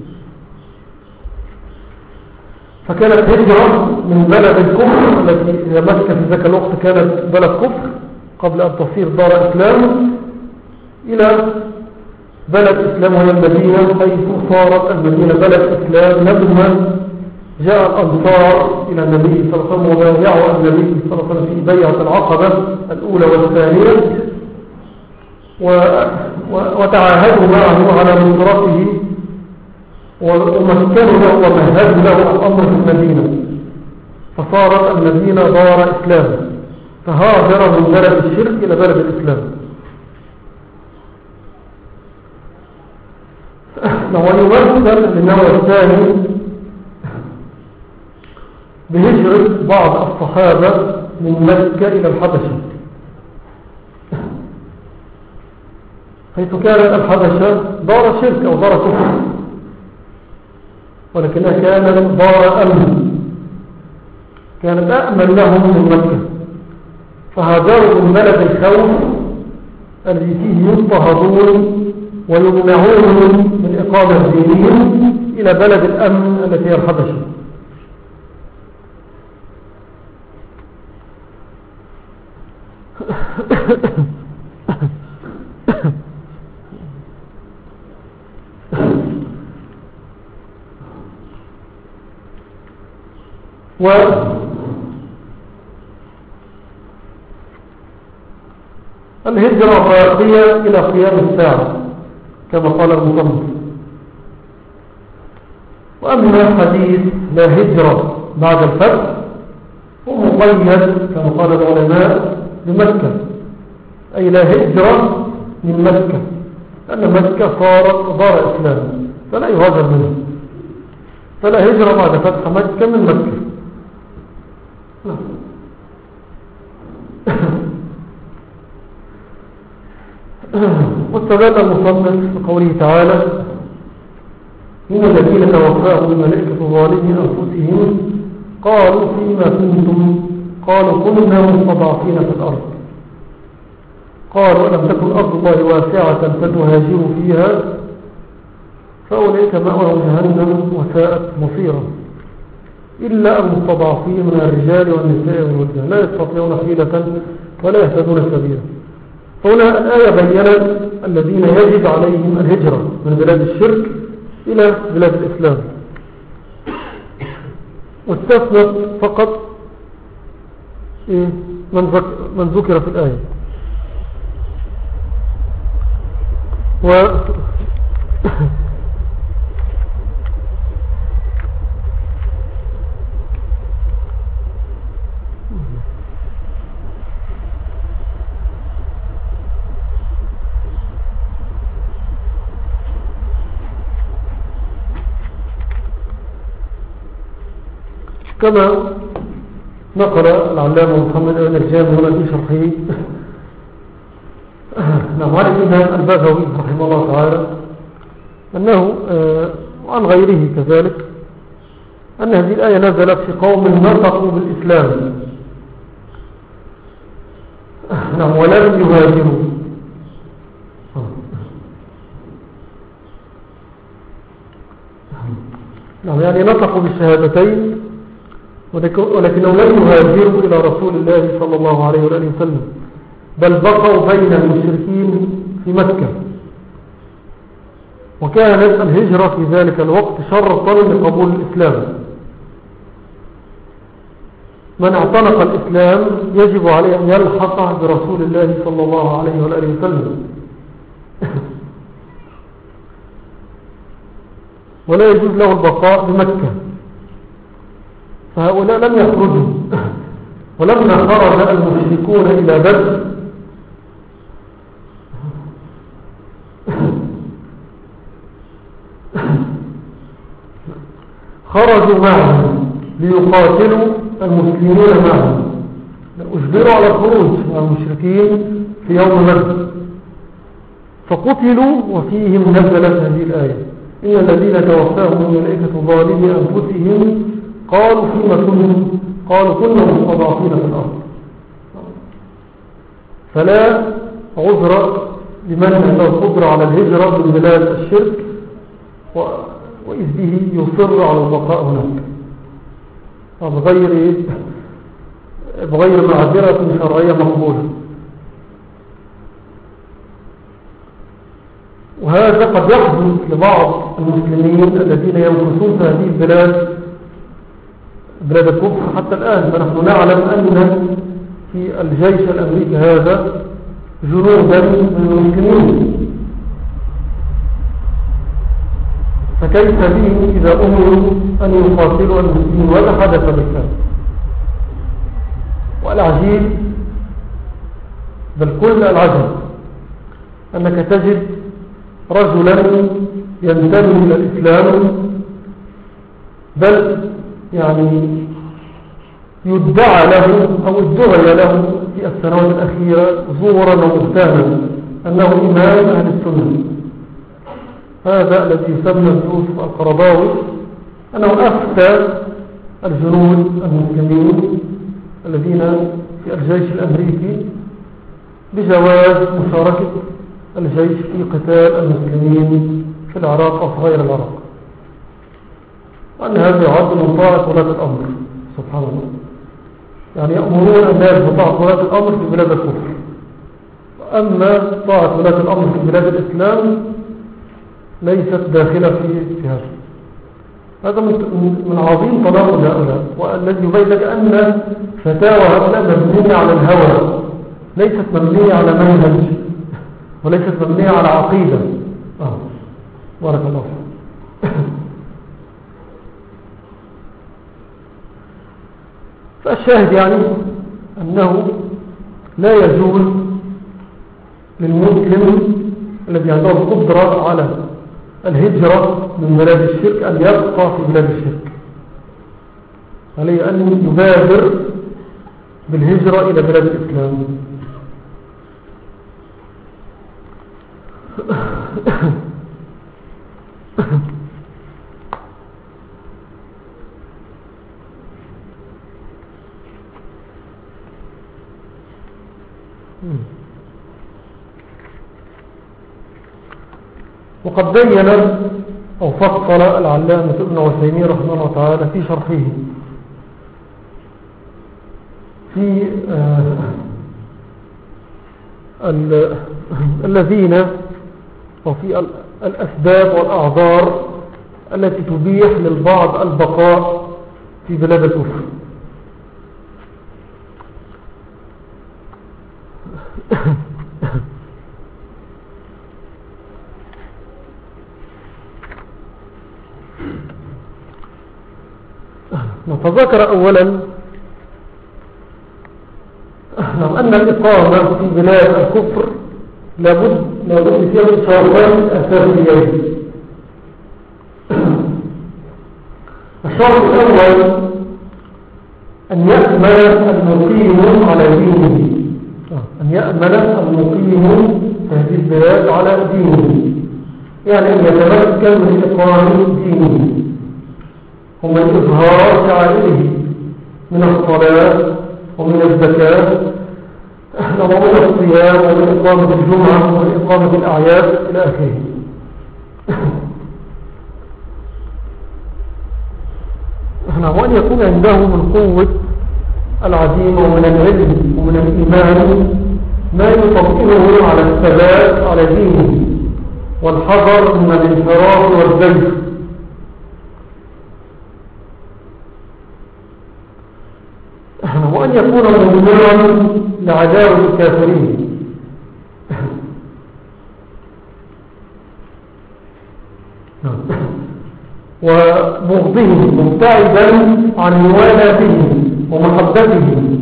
فكانت هجرة من بلد الكفر التي هي مكة في ذاك الوقت كانت بلد كفر قبل أن تصير دار إسلام، إلى بلد إسلام وهي المدينة، حيث صارت المدينة بلد إسلام لما جاء الأنصار إلى النبي صلى الله عليه وسلم وبايعوا النبي صلى الله عليه وسلم في بيعة العقبة الأولى والثانية، وتعاهدوا معه على نصرته ومكنوا له ومهدوا له الأمر في المدينة، فصارت المدينة دار إسلام، فهاجر من بلد الشرك إلى بلد الإسلام. ويمثل النوع الثاني بهجرة بعض الصحابة من مكة إلى الحبشة، حيث كانت الحبشة دار شرك أو دار كفر، ولكنها كانت دار أمن، كانت أأمن لهم من مكة، فهاجروا من بلد الخوف الذي فيه يضطهدون ويمنعون من إقامة دينهم إلى بلد الأمن التي هي الحبشة. والهجرة باقية إلى قيام الساعة كما قال المصنف. وأما حديث لا هجرة بعد الفتح هو مقيد كما قال العلماء بمكة، أي لا هجرة من مكة، لأن مكة صارت دار إسلام فلا يهاجر منها، فلا هجرة بعد فتح مكة من مكة. واستدل المصنف بقوله تعالى: هم الذين توفاهم الملائكة ظالمين أنفسهم قالوا فيما كنتم قالوا كنا مستضعفين في الأرض قالوا ألم تكن أرض الله واسعة فتهاجروا فيها فأولئك مأواهم جهنم وساءت مصيرا إلا المستضعفين من الرجال والنساء والولدان لا يستطيعون حيلة ولا يهتدون سبيلا. هنا الآية بيّنت الذين يجب عليهم الهجرة من بلاد الشرك إلى بلاد الإسلام، واستثنت فقط من ذكر في الآية. و كما نقل العلامة محمد بن الجامع هنا في شرحه نعم عن الإمام البغوي رحمه الله تعالى أنه وعن غيره كذلك أن هذه الآية نزلت في قوم نطقوا بالإسلام نعم ولم يهاجروا، نعم يعني نطقوا بالشهادتين ولكنهم لم يهاجروا إلى رسول الله صلى الله عليه وآله وسلم، بل بقوا بين المشركين في مكة. وكانت الهجرة في ذلك الوقت شرطا لقبول الإسلام. من اعتنق الإسلام يجب عليه أن يلحق برسول الله صلى الله عليه وآله وسلم، ولا يجوز له البقاء بمكة. فهؤلاء لم يخرجوا. ولما خرج المشركون إلى بدر خرجوا معهم ليقاتلوا المسلمين معهم، أجبروا على الخروج مع المشركين في يوم بدر، فقتلوا وفيهم نزلت هذه الآية: إن الذين توفاهم الملائكة ظالمي أنفسهم قالوا فيما كنتم قالوا كنا مستضعفين في الأرض. فلا عذر لمن عنده القدرة على الهجرة من بلاد الشرك وإذ به يصر على البقاء هناك بغير بغير معذرة شرعية مقبولة. وهذا قد يحدث لبعض المسلمين الذين يمكثون في هذه البلاد بلاد الكفر حتى الآن. فنحن نعلم أن في الجيش الأمريكي هذا جنودا من المسلمين، فكيف بهم إذا أمروا أن يقاتلوا المسلمين؟ ولا حدث بالفعل. والعجيب بل كل العجب أنك تجد رجلا ينتمي إلى الإسلام، بل يعني يدعى له أو ادعي له في السنوات الأخيرة زورا ومهتاما أنه إمام أهل السنة. هذا الذي يسمى يوسف القرضاوي أنه أفتى الجنود المسلمين الذين في الجيش الأمريكي بجواز مشاركة الجيش في قتال المسلمين في العراق أو في غير العراق، وأن هذا يعد من طاعة ولاة الأمر. سبحان الله، يعني يأمرون الناس بطاعة ولاة الأمر في بلاد الكفر، وأما طاعة ولاة الأمر في بلاد الإسلام ليست داخلة في هذا. هذا من عظيم تناقض هؤلاء، والذي يبين لك أن فتاوى هؤلاء مبنية على الهوى، ليست مبنية على منهج، وليست مبنية على عقيدة. آه. بارك الله فيك. فالشاهد يعني أنه لا يجوز للمسلم الذي عنده القدرة على الهجرة من بلاد الشرك أن يبقى في بلاد الشرك، عليه أن يبادر بالهجرة إلى بلاد الإسلام. وقد بين أو فصل العلامة ابن عثيمين رحمه الله تعالى في شرحه في آه الذين أو في الأسباب والأعذار التي تبيح للبعض البقاء في بلاد الكفر. نتذكر أولا أن الإقامة في بلاد الكفر لابد لابد فيها من شرطين أساسيين. الشرط الأول أن يأمن المقيم على دينه، أن يأمن المقيم في هذه البلاد على دينه، يعني أن يتمكن من إقامة دينه ومن إظهار شعائره من الصلاة ومن الزكاة ومن الصيام ومن إقامة الجمعة ومن إقامة الأعياد إلى آخره. وأن يكون عنده من قوة العزيمة ومن العلم ومن الإيمان ما يطمئنه على الثبات على دينه والحذر من الانحراف والزيف. وأن يكون مدمرا لعداوة الكافرين وبغضهم مبتعدا عن موالاتهم ومحبتهم.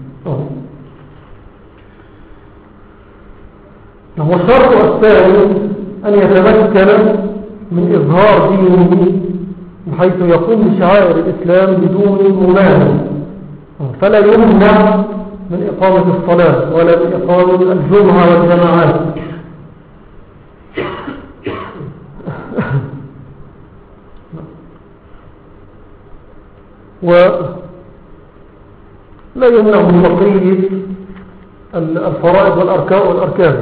والشرط الثاني أن يتمكن من إظهار دينه بحيث يقوم بشعائر الإسلام بدون ممانعة، فلا يمنع من إقامة الصلاة ولا من إقامة الجمعة والجماعات. ولا يمنع من بقية الفرائض والأركان.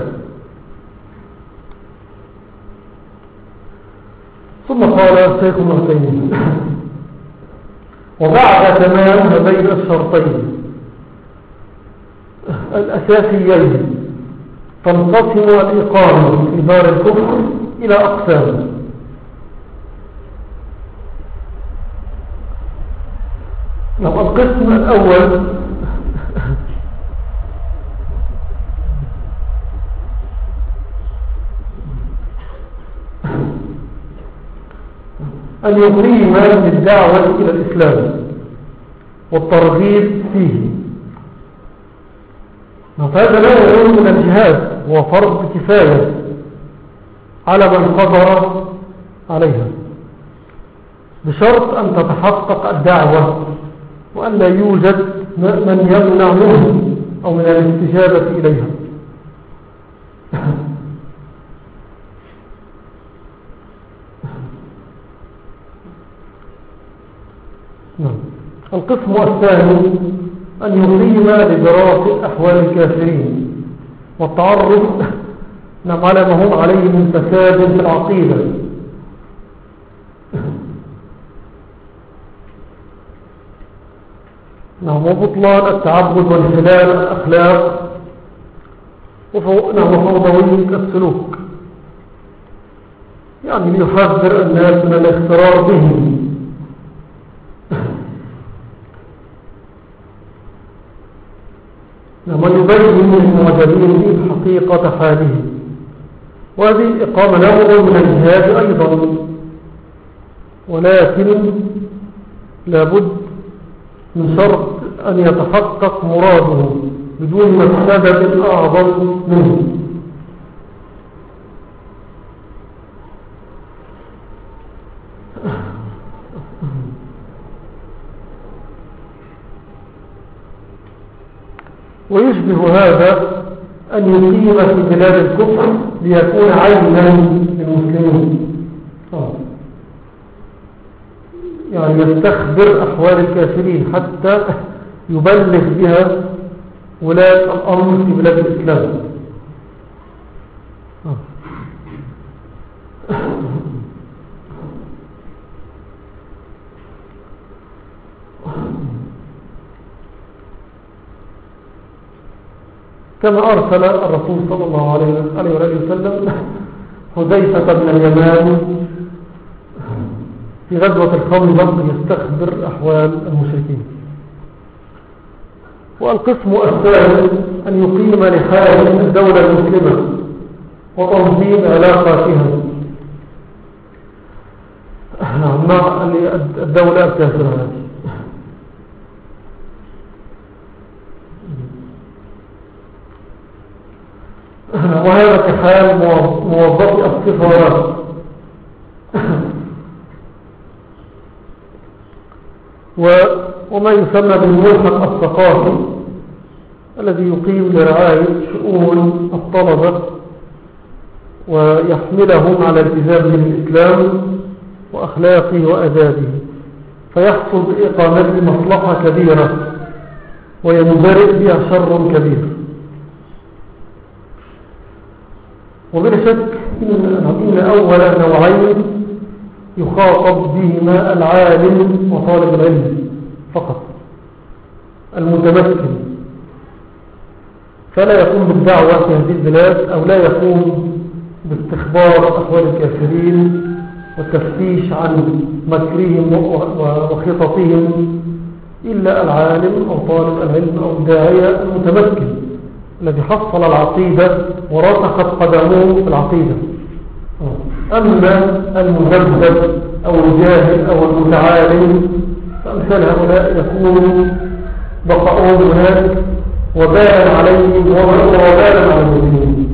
ثم قال الشيخ ابن تيمية: وبعد تمام هذين الشرطين الأساسيين تنقسم الإقامة في دار الكفر إلى أقسام. القسم الأول أن يقيم بالدعوة إلى الإسلام والترغيب فيه، فهذا نوع من الجهاد وفرض كفاية على من قدر عليها، بشرط أن تتحقق الدعوة وأن لا يوجد من يمنع منه أو من الاستجابة إليها. القسم الثاني أن يقيم لدراسة أحوال الكافرين والتعرف على ما هم عليه من فساد في العقيدة، وبطلان التعبد وانحلال الأخلاق وفوضوية السلوك، يعني يحذر الناس من الاغترار بهم ويبين للمعجبين حقيقة حاله. وهذه الإقامة نوع من الجهاد أيضا، ولكن لابد من شرط أن يتحقق مراده بدون مفسدة أعظم منه. ويشبه هذا أن يقيم في بلاد الكفر ليكون عينا للمسلمين، يعني يستخبر أحوال الكافرين حتى يبلغ بها ولاة الأمر في بلاد الإسلام. كما أرسل الرسول صلى الله عليه وسلم حذيفة بن اليمان في غزوة الخندق يستخبر أحوال المشركين. والقسم الثالث أن يقيم لحال الدولة المسلمة وتنظيم علاقاتها مع الدولة الكافرة. وهذا كحال موظفي السفارات وما يسمى بالملحق الثقافي الذي يقيم لرعاية شؤون الطلبة ويحملهم على الالتزام بالإسلام وأخلاقه وأدابه، فيحصل بإقامته مصلحة كبيرة وينبرئ بها شر كبير. وبلا شك إن أول نوعين يخاطب بهما العالم وطالب العلم فقط المتمكن، فلا يقوم بالدعوة في هذه البلاد أو لا يقوم باستخبار أحوال الكافرين والتفتيش عن مكرهم وخططهم إلا العالم أو طالب العلم أو الداعية المتمكن الذي حصل العقيدة ورسخت قدمه في العقيدة. أما المذبذب أو الجاهل أو المتعالم فأمثال هؤلاء يكون بقاؤهم هناك وبالا عليهم وبالا على المسلمين.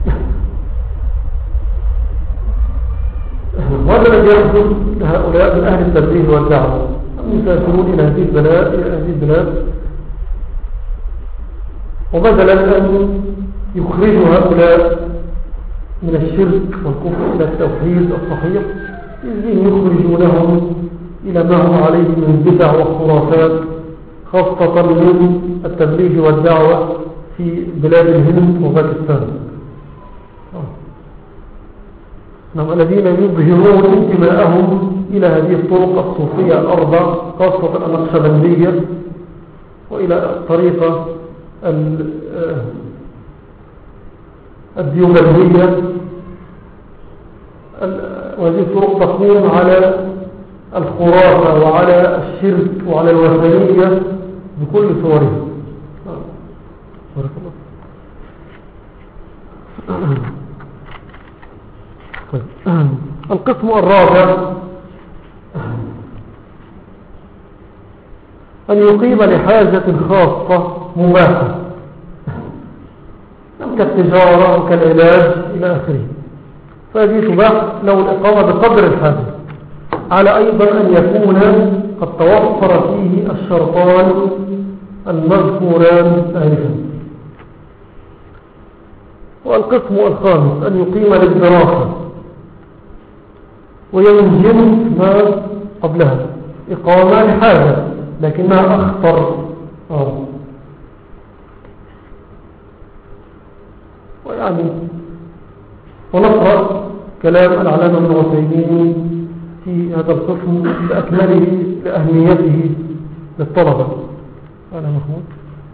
وهذا الذي يحدث لهؤلاء من أهل التبليغ والدعوة يسافرون إلى هذه البلاد إلى هذه البلاد وبدلا أن يخرجوا هؤلاء من الشرك والكفر إلى التوحيد الصحيح يخرجونهم إلى ما هو عليه من بدع وخرافات، خاصة من التبليغ والدعوة في بلاد الهند وباكستان. نعم، الذين يظهرون انتماءهم إلى هذه الطرق الصوفية الأربع، خاصة النقشبندية وإلى الطريقة الديوبندية، وهذه الطرق تقوم على الخرافة وعلى الشرك وعلى الوثنية بكل صورها. بارك الله. القسم الرابع أن يقيم لحاجة خاصة مباحة كالتجارة وكالعلاج إلى آخره، فهذه تباح له الإقامة بقدر الحاجة، على أيضا أن يكون قد توفر فيه الشرطان المذكوران آنفا. والقسم الخامس أن يقيم للدراسة وينجم ما قبلها، إقامة لحاجة لكنها أخطر. آه. ويعني ونقرأ كلام العلامة ابن عثيمين في هذا القسم لأكمله لأهميته للطلبة. أنا محمود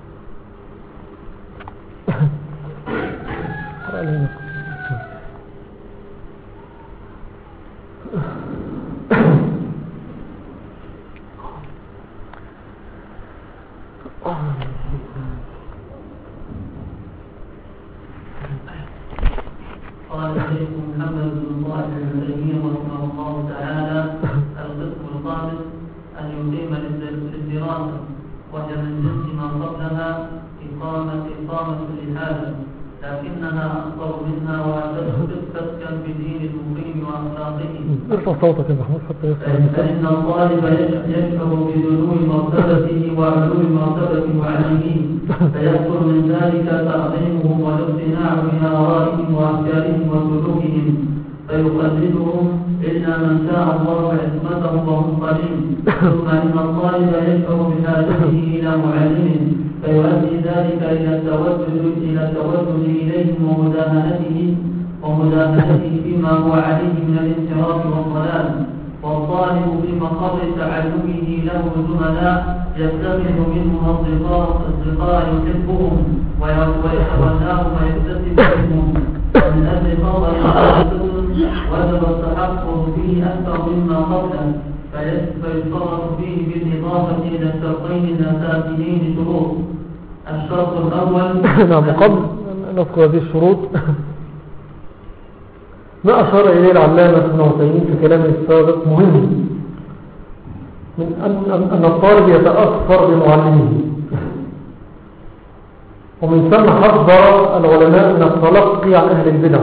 قرأ لنا قال الشيخ محمد بن صالح العثيمين رحمه الله تعالى: القسم الخامس أن يقيم للدراسة وهي من جنس ما قبلها إقامة إقامة الإحالة، لكنها أكثر منها وتسكن بدين المقيم وأخلاقه. ارفع صوتك يا محمود حتى يسمع. فإن الطالب يشعر بدنو مرتبته وعلو مرتبة معلميه، فيحصل من ذلك تعظيمهم والاقتناع بآرائهم وأفكارهم وسلوكهم، فيقلدهم إلا من شاء الله عصمته وهم قليل. ثم إن الطالب يشعر بحاجته إلى معلم، فيؤدي ذلك إلى التوجه إلى التوجه إليهم ومداهنته ومداهنته فيما هو عليه من الانحراف والضلال. والطالب في مقر تعلمه له زملاء يتخذ منهم أصدقاء أصدقاء يحبهم ويتولاهم ويكتسب منهم، ومن أجل خطر وجب التحقق فيه أكثر مما قبله، فيشترط فيه بالإضافة إلى الشرطين الأساسيين شروط. الشرط الأول نعم، قبل نذكر هذه الشروط ما أشار إليه العلامة ابن عثيمين في كلامه السابق مهم، من أن, أن الطالب يتأثر بمعلمه، ومن ثم حذر العلماء من التلقي عن أهل البدع.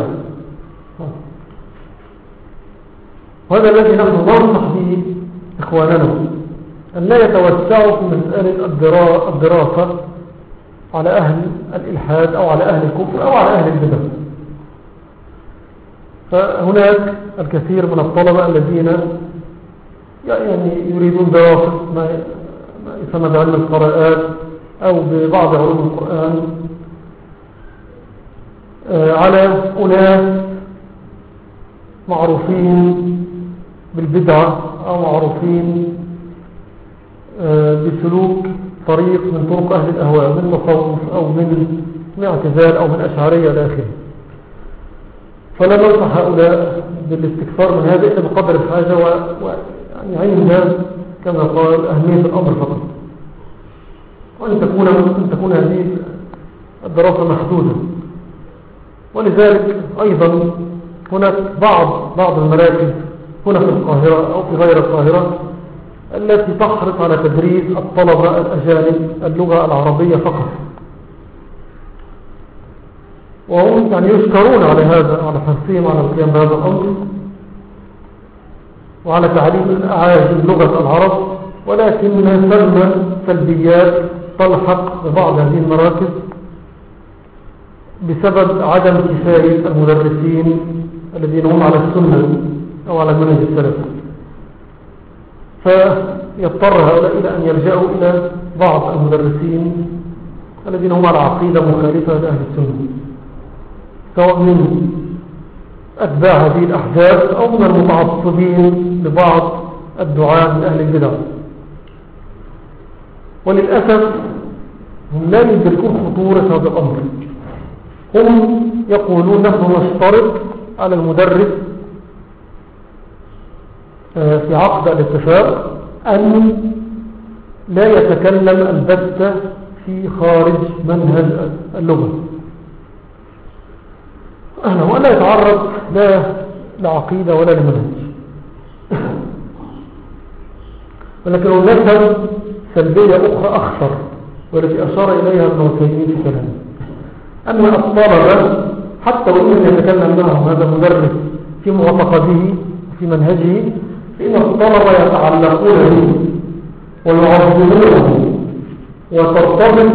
وهذا الذي نحن ننصح به إخواننا، أن لا يتوسعوا في مسألة الدراسة على أهل الإلحاد أو على أهل الكفر أو على أهل البدع. فهناك الكثير من الطلبة الذين يعني يريدون دراسة ما يسمى بعلم القراءات أو ببعض علوم القرآن على أناس معروفين بالبدعة أو معروفين بسلوك طريق من طرق أهل الأهواء من مصوف أو من من اعتزال أو من أشعرية إلى آخره. فلا ننصح هؤلاء بالاستكثار من هذا إلا بقدر الحاجة ويعني علم كما قال أهمية الأمر فقط، وأن تكون, أن تكون هذه الدراسة محدودة. ولذلك أيضا هناك بعض بعض المراكز هنا في القاهرة أو في غير القاهرة التي تحرص على تدريس الطلبة الأجانب اللغة العربية فقط، وهم يعني يشكرون على هذا، على حرصهم على القيام بهذا الأمر وعلى تعليم الأعاجم لغة العرب. ولكن ثم سلبيات تلحق ببعض هذه المراكز بسبب عدم كفاية المدرسين الذين هم على السنة أو على منهج السلف، فيضطر هؤلاء إلى أن يلجأوا إلى بعض المدرسين الذين هم على عقيدة مخالفة لأهل السنة، سواء من أتباع هذه الأحزاب أو من المتعصبين لبعض الدعاة من أهل البدع. وللأسف هم لا يدركون خطورة هذا الأمر. هم يقولون نحن نشترط على المدرس في عقد الاتفاق أن لا يتكلم البتة في خارج منهج اللغة، ولا يتعرض لا لعقيدة ولا لمنهج. ولكن هناك سلبية أخرى أخطر والتي أشار إليها ابن تيمية في كلامه، أن الطلبة حتى وإن يتكلم معهم هذا المدرس في معتقده وفي منهجه، فإن الطلبة يتعلقون به ويعظمونه وترتبط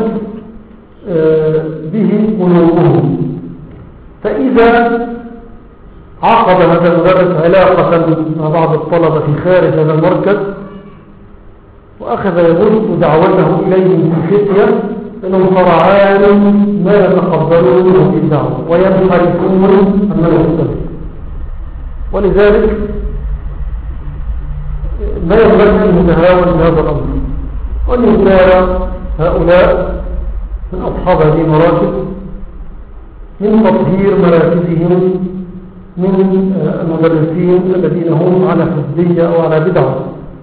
به قلوبهم. فإذا عقد هذا المدرس علاقة مع بعض الطلبة في خارج هذا المركز وأخذ يبث دعوته إليهم في فتية، فإنهم صرعان ما يتقبلون منه في الدعوة وينحرفون عن السلف. ولذلك لا ينبغي أن نتهاون بهذا الأمر، وأن يختار هؤلاء من أصحاب هذه المراكز من تطهير مراكزهم من المدرسين الذين هم على حزبية أو على بدعة.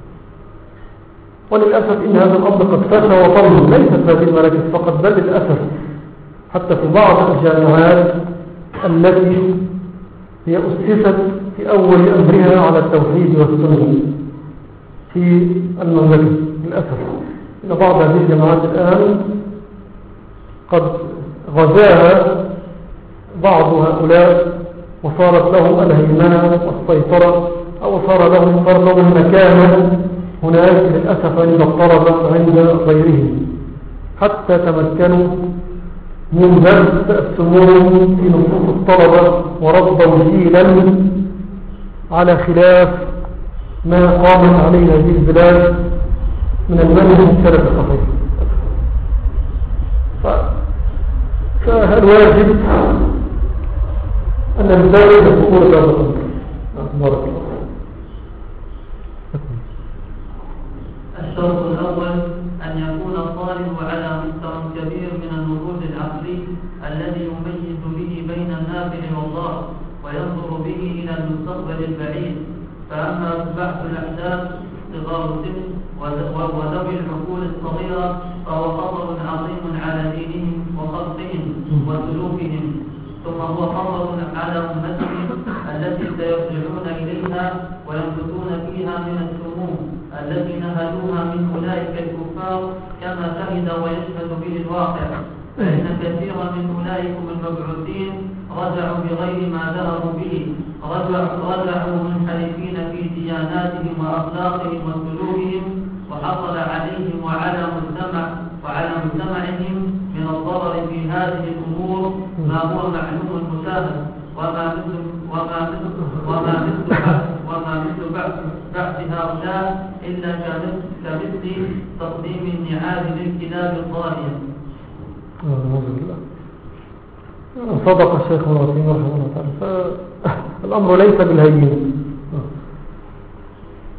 وللأسف إن هذا الأمر قد فشى وطل، ليست هذه المراكز فقط بل للأسف حتى في بعض الجامعات التي هي أسست في أول أمرها على التوحيد والسنة في المملكة. للأسف إن بعض هذه الجامعات الآن قد غزاها بعض هؤلاء وصارت لهم الهيمنة والسيطرة، أو صار لهم صار لهم مكانة هناك للأسف عند الطلبة عند غيرهم، حتى تمكنوا من درس السموم في نصوص الطلبة وربوا جيلا على خلاف ما قامت عليه هذه البلاد من المنهج السلف الصحيح. فهل واجب أن ندرس بخطورة هذا الأمر؟ بارك الله. الشرط الأول أن يكون الطالب على مستوى كبير من النضوج العقلي الذي يميز به بين النافع والضار وينظر به إلى المستقبل البعيد. فأما بعث الأحداث صغار السن وذوي العقول الصغيرة فهو خطر عظيم على دينهم وخلقهم وسلوكهم، ثم هو خطر على أمتهم التي سيرجعون إليها وينبتون فيها من السموم التي نهلوها من أولئك الكفار كما شهد ويشهد به الواقع. فإن كثيرا من أولئكم المبعوثين رجعوا بغير ما ذهبوا به، رجعوا منحرفين في دياناتهم وأخلاقهم وسلوكهم، وحصل عليهم وعلى مجتمع وعلى مجتمعهم من الضرر في هذه الأمور ما هو معلوم مشاهد، وما مثل وما مثل وما مثل وما مثل بعث بعث هؤلاء إلا كمثل تقديم النعال للكلاب الضالية. صدق الشيخ ابن عثيمين رحمه الله تعالى. فالأمر ليس بالهين،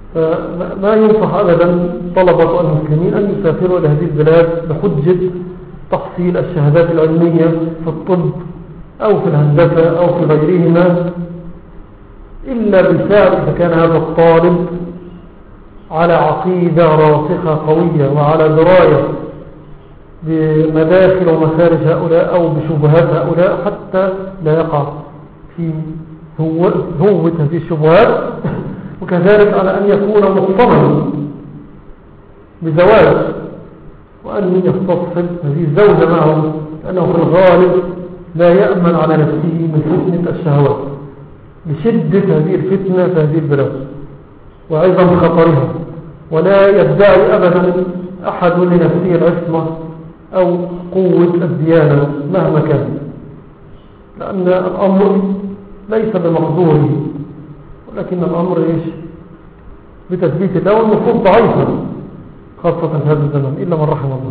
فما ينصح أبدا طلبة المسلمين أن يسافروا إلى هذه البلاد بحجة تحصيل الشهادات العلمية في الطب أو في الهندسة أو في غيرهما، إلا بالفعل إذا كان هذا الطالب على عقيدة راسخة قوية وعلى دراية بمداخل ومخارج هؤلاء أو بشبهات هؤلاء حتى لا يقع في هوة هذه الشبهات. وكذلك على أن يكون مقترنا بزواج وأن يستصحب هذه الزوجة معه، لأنه في الغالب لا يأمن على نفسه من فتنة الشهوات لشدة هذه الفتنة في هذه البلاد وعظم خطرها، ولا يدعي أبدا أحد لنفسه العصمة أو قوة الديانة مهما كان، لأن الأمر ليس بمقدوره، ولكن الأمر إيش بتثبيت الله، والنفوس ضعيفة خاصة في هذا الزمن إلا من رحم الله.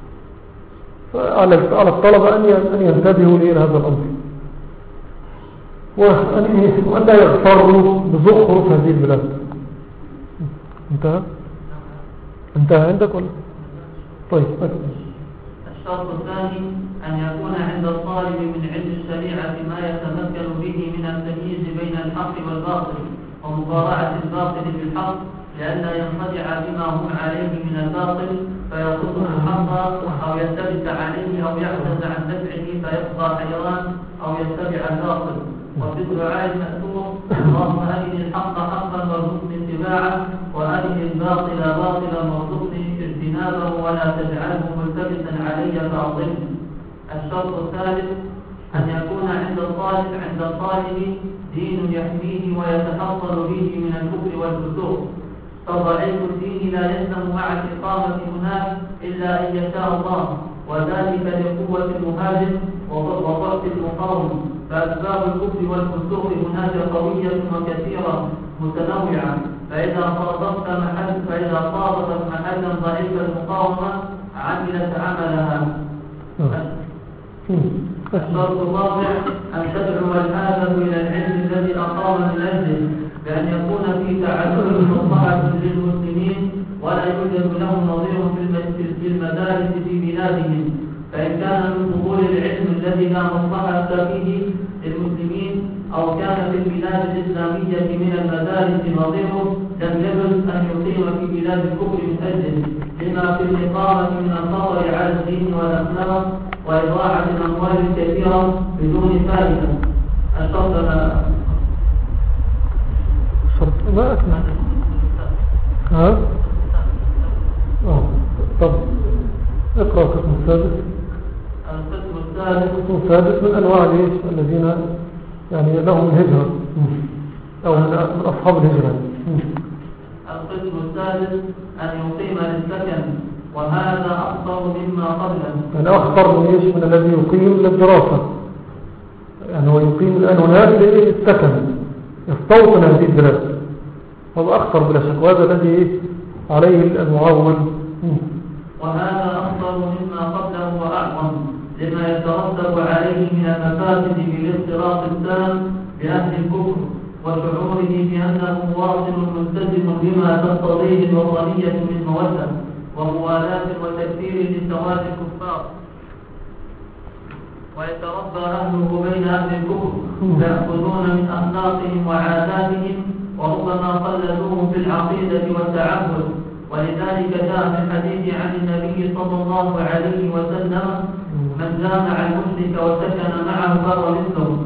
فعلى الطلبة أن ينتبهوا إلى هذا الأمر، وأن لا يغفروا بزخرف هذه البلاد. انتهى انتهى عندك ولا؟ طيب أكبر. الشرط الثاني أن يكون عند الطالب من علم الشريعة ما يتمكن به من التمييز بين الحق والباطل ومقارعة الباطل بالحق، لئلا ينخدع بما هم عليه من الباطل فيصد الحق أو يلتبس عليه أو يعجز عن دفعه فيبقى حيران أو يتبع الباطل. وفي الدعاء المأثور: اللهم أرني الحق حقا وارزقني اتباعه، وأرني الباطل باطلا وارزقني اجتنابه، ولا تجعله ملتبسا علي فأضل. الشرط الثالث أن يكون عند الطالب عند الطالب دين يحميه ويتحصل به من الكفر والفسوق، فضعيف الدين لا يسلم مع الإقامة هناك إلا أن يشاء الله، وذلك لقوة المهاجم وضعف المقاوم، فأسباب الكفر والفسوق هناك قوية وكثيرة متنوعة، فإذا صادفت محل فإذا صادفت محلا ضعيف المقاومة عملت عملها. الشرط الرابع أن تدعو الحاجة إلى العلم الذي أقام من أجله، بأن يكون في تعلم مصلحة للمسلمين ولا يوجد لهم نظير في المدارس في بلادهم، فإن كان من فضول العلم الذي لا مصلحة فيه للمسلمين أو كان في البلاد الإسلامية من المدارس نظيره، لم يجوز أن يقيم في بلاد الكفر من أجله، لما في الإقامة من الخطر على الدين والأخلاق وإضاعة الأموال الكثيرة بدون فائدة. الشرط شرط ما أسمع ها؟ آه. طب اقرأ القسم السادس. القسم السادس القسم السادس من أنواع ليش الذين يعني لهم الهجرة أو من أصحاب الهجرة. القسم السادس أن يقيم للسكن، وهذا أكثر مما قبله. يعني أخطر من إيش من الذي يقيم للدراسة، يعني هو يقيم الآن هناك للسكن يستوطن هذه البلاد، هذا أخطر بلا شك، وهذا الذي عليه المعول. وهذا أكثر مما قبله وأعظم لما يترتب عليه من المفاسد بالاختلاط التام بأهل الكفر وشعوره بأنه مواطن ملتزم بما تقتضيه الوطنية من مودة وموالاة وتكفير لسواد الكفار، ويتربى أهله بين أهل الكفر فيأخذون من أخلاقهم وعاداتهم وربما قلدوهم في العقيدة والتعبد. ولذلك جاء في الحديث عن النبي صلى الله عليه وسلم: من جامع المشرك وسكن معه فهو مثله.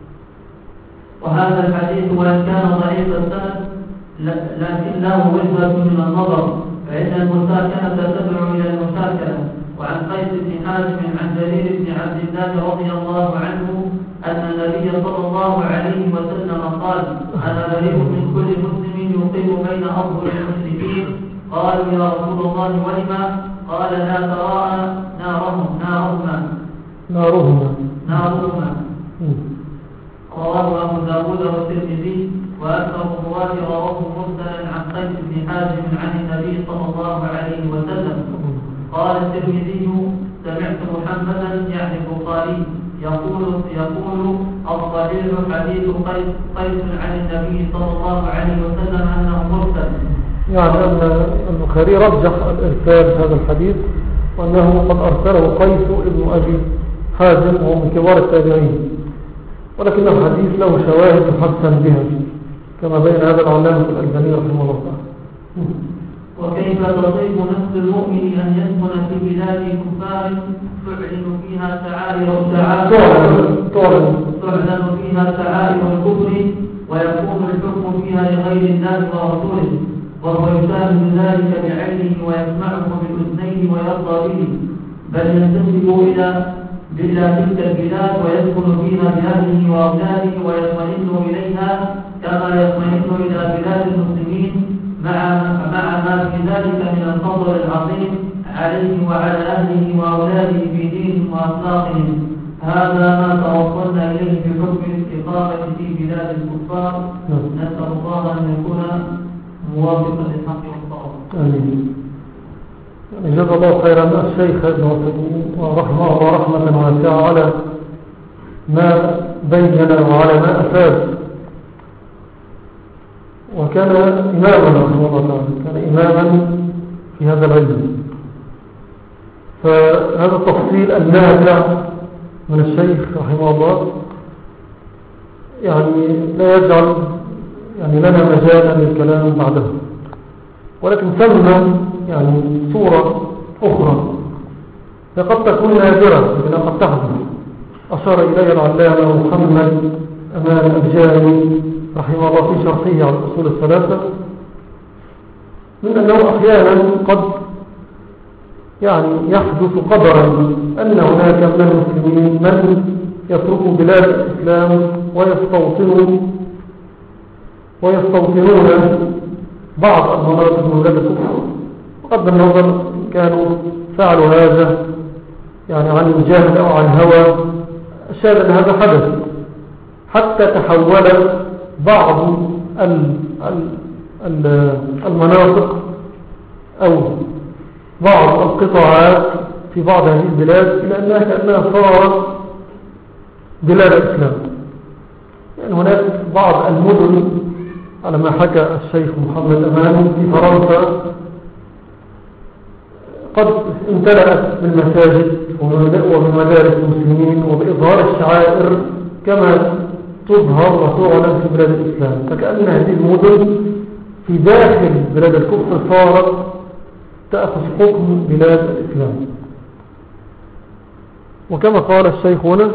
وهذا الحديث وإن كان ضعيف السند لكن له وجهة من النظر، فإن المساكنة تدعو إلى المشاكلة. وعن قيس بن حازم عن جرير بن عبد الله رضي الله عنه أن النبي صلى الله عليه وسلم قال: أنا بريء من كل مسلم يقيم بين أظهر المشركين. قالوا: يا رسول الله ولما؟ قال: لا تراءى نارهم نارهما نارهما نارهما رواه أبو داود والترمذي، وأكثر الرواة رواه مرسلا عن قيس بن حازم عن النبي صلى الله عليه وسلم. قال الترمذي: سمعت محمدا يعني البخاري يقول يقول الصحيح حديث قيس قيس عن النبي صلى الله عليه وسلم أنه مرسل. يعني أن البخاري رجح الإرسال هذا الحديث، وأنه قد أرسله قيس ابن أبي حازم وهو من كبار التابعين، ولكن الحديث له شواهد تحسن بها كما بين هذا العلامة الألباني رحمه الله تعالى. وكيف تصيب نفس المؤمن أن يسكن في بلاد كفار تعلن فيها شعائر تعلن فيها شعائر الكفر ويكون الحكم فيها لغير الله ورسوله، وهو يشاهد ذلك بعينه ويسمعه بالأذنين ويرضى به، بل ينتسب إلى إلى تلك البلاد ويسكن فيها بأهله وأولاده ويطمئن إليها كما يطمئن إلى بلاد المسلمين، مع مع ما في ذلك من الفضل العظيم عليه وعلى أهله وأولاده في دينهم وأخلاقهم. هذا ما توصلنا إليه بحكم الاستقامة في بلاد الكفار. نسأل الله أن يكون موافقا للحق والصواب. آمين. جزا الله خيرا الشيخ ابن عثيمين ورحمه الله رحمة واسعة على ما بين وعلى ما أفاد، وكان إماما رحمه الله تعالى، كان إماما في هذا العلم. فهذا التفصيل النافع من الشيخ رحمه الله يعني لا يجعل يعني لنا مجالا للكلام بعده، ولكن سمى يعني صورة أخرى قد تكون نادرة لكنها قد تحدث، أشار إليها العلامة محمد أمان الجاري رحمه الله في شرحه على الأصول الثلاثة، من أنه أحيانا قد يعني يحدث قدرا أن هناك من المسلمين من يتركوا بلاد الإسلام ويستوطنون ويستوطنون بعض المناطق من بلاد الكفر، وقد النظر كانوا فعلوا هذا يعني عن الجهل أو عن هوى. الشاهد أن هذا حدث حتى تحول بعض المناطق أو بعض القطاعات في بعض هذه البلاد إلى أنها كأنها صارت بلاد الإسلام. يعني هناك بعض المدن على ما حكى الشيخ محمد أمان في فرنسا قد امتلأت بالمساجد وبمدارس المسلمين وبإظهار الشعائر كما تظهر وتعلن في بلاد الإسلام، فكأن هذه المدن في داخل بلاد الكفر صارت تأخذ حكم بلاد الإسلام. وكما قال الشيخ هنا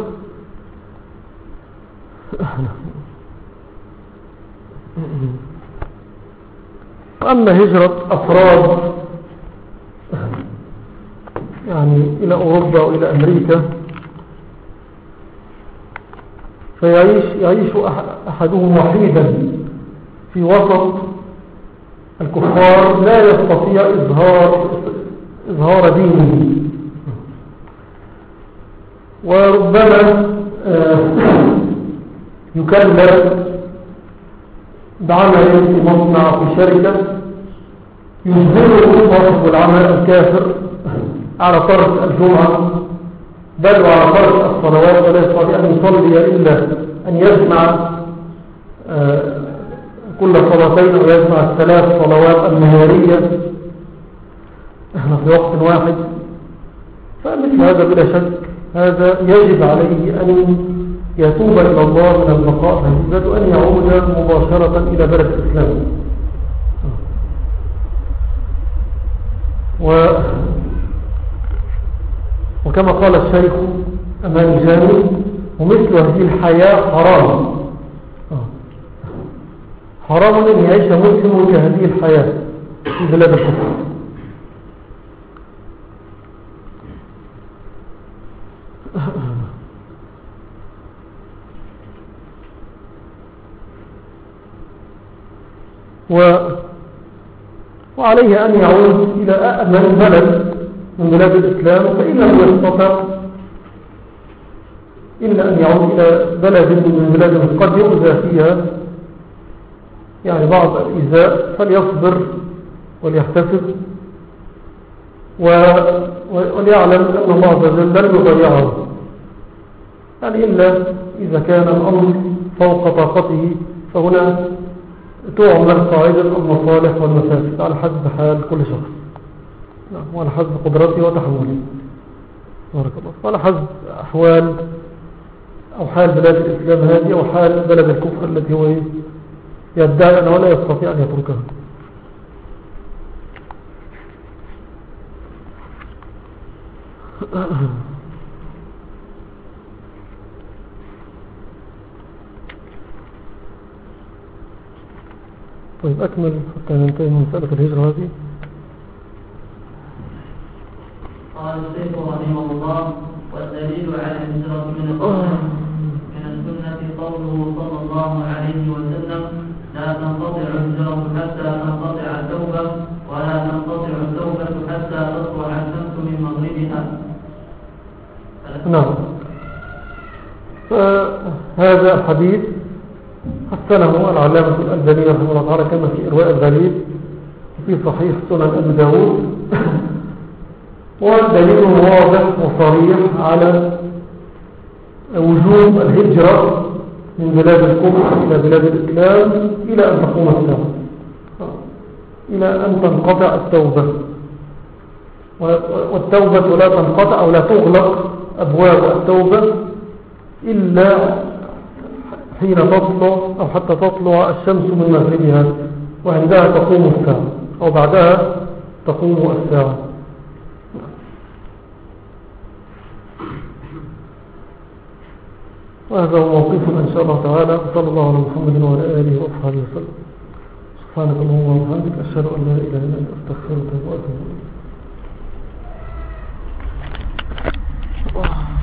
أما هجرة أفراد يعني إلى أوروبا وإلى أمريكا فيعيش يعيش أحدهم وحيدا في وسط الكفار لا يستطيع إظهار, إظهار دينه، وربما يكلف بعمل في مصنع في شركة يجبره صاحب العمل الكافر على طرف الجمعة بل وعلى طرف الصلوات، ولا يستطيع أن يصلي إلا أن يجمع كل صلاتين أو يجمع الثلاث صلوات النهارية احنا في وقت واحد. فمثل هذا بلا شك هذا يجب عليه أن يتوب إلى الله من البقاء في البلد وأن يعود مباشرة إلى بلد الإسلام. و وكما قال الشيخ أمان الجاري ومثل هذه الحياة حرام، حرام أن يعيش مسلم كهذه الحياة في بلاد الكفر. و... وعليه أن يعود إلى أأمن بلد من بلاد الإسلام، فإن لم يستطع إلا أن يعود إلى بلد من بلاد قد يؤذى فيها يعني بعض الإيذاء، فليصبر وليحتسب وليعلم أن الله عز وجل لن يضيعه، يعني إلا إذا كان الأمر فوق طاقته فهنا تعمل قاعدة المصالح والمفاسد على حسب حال كل شخص وعلى حسب قدرته وتحمله بارك الله وعلى حسب أحوال أو حال بلاد الإسلام هذه أو حال بلد الكفر التي هو يدعي أنه لا يستطيع أن يتركها. طيب أكمل حتى ننتهي من مسألة الهجرة هذه. قال الشيخ رحمه الله والدليل على الهجرة من السنة من السنة قوله صلى الله عليه وسلم لا تنقطع الهجرة حتى تنقطع التوبة ولا تنقطع التوبة حتى تطلع الشمس من مغربها. نعم. فهذا الحديث حسنه العلامة الألباني رحمه الله تعالى كما في إرواء الغليل في صحيح سنن أبي داود والدليل واضح وصريح على وجوب الهجرة من بلاد الكفر إلى بلاد الإسلام إلى أن تقوم الساعة إلى أن تنقطع التوبة. والتوبة لا تنقطع أو لا تغلق أبواب التوبة إلا حين تطلع أو حتى تطلع الشمس من مغربها وعندها تقوم الساعة أو بعدها تقوم الساعة. وهذا هو موقفنا إن شاء الله تعالى. صلى الله على محمد وعلى آله وأصحابه وسلم. سبحانك اللهم وبحمدك أشهد أن لا إله إلا أنت أستغفرك وأتوب إليك.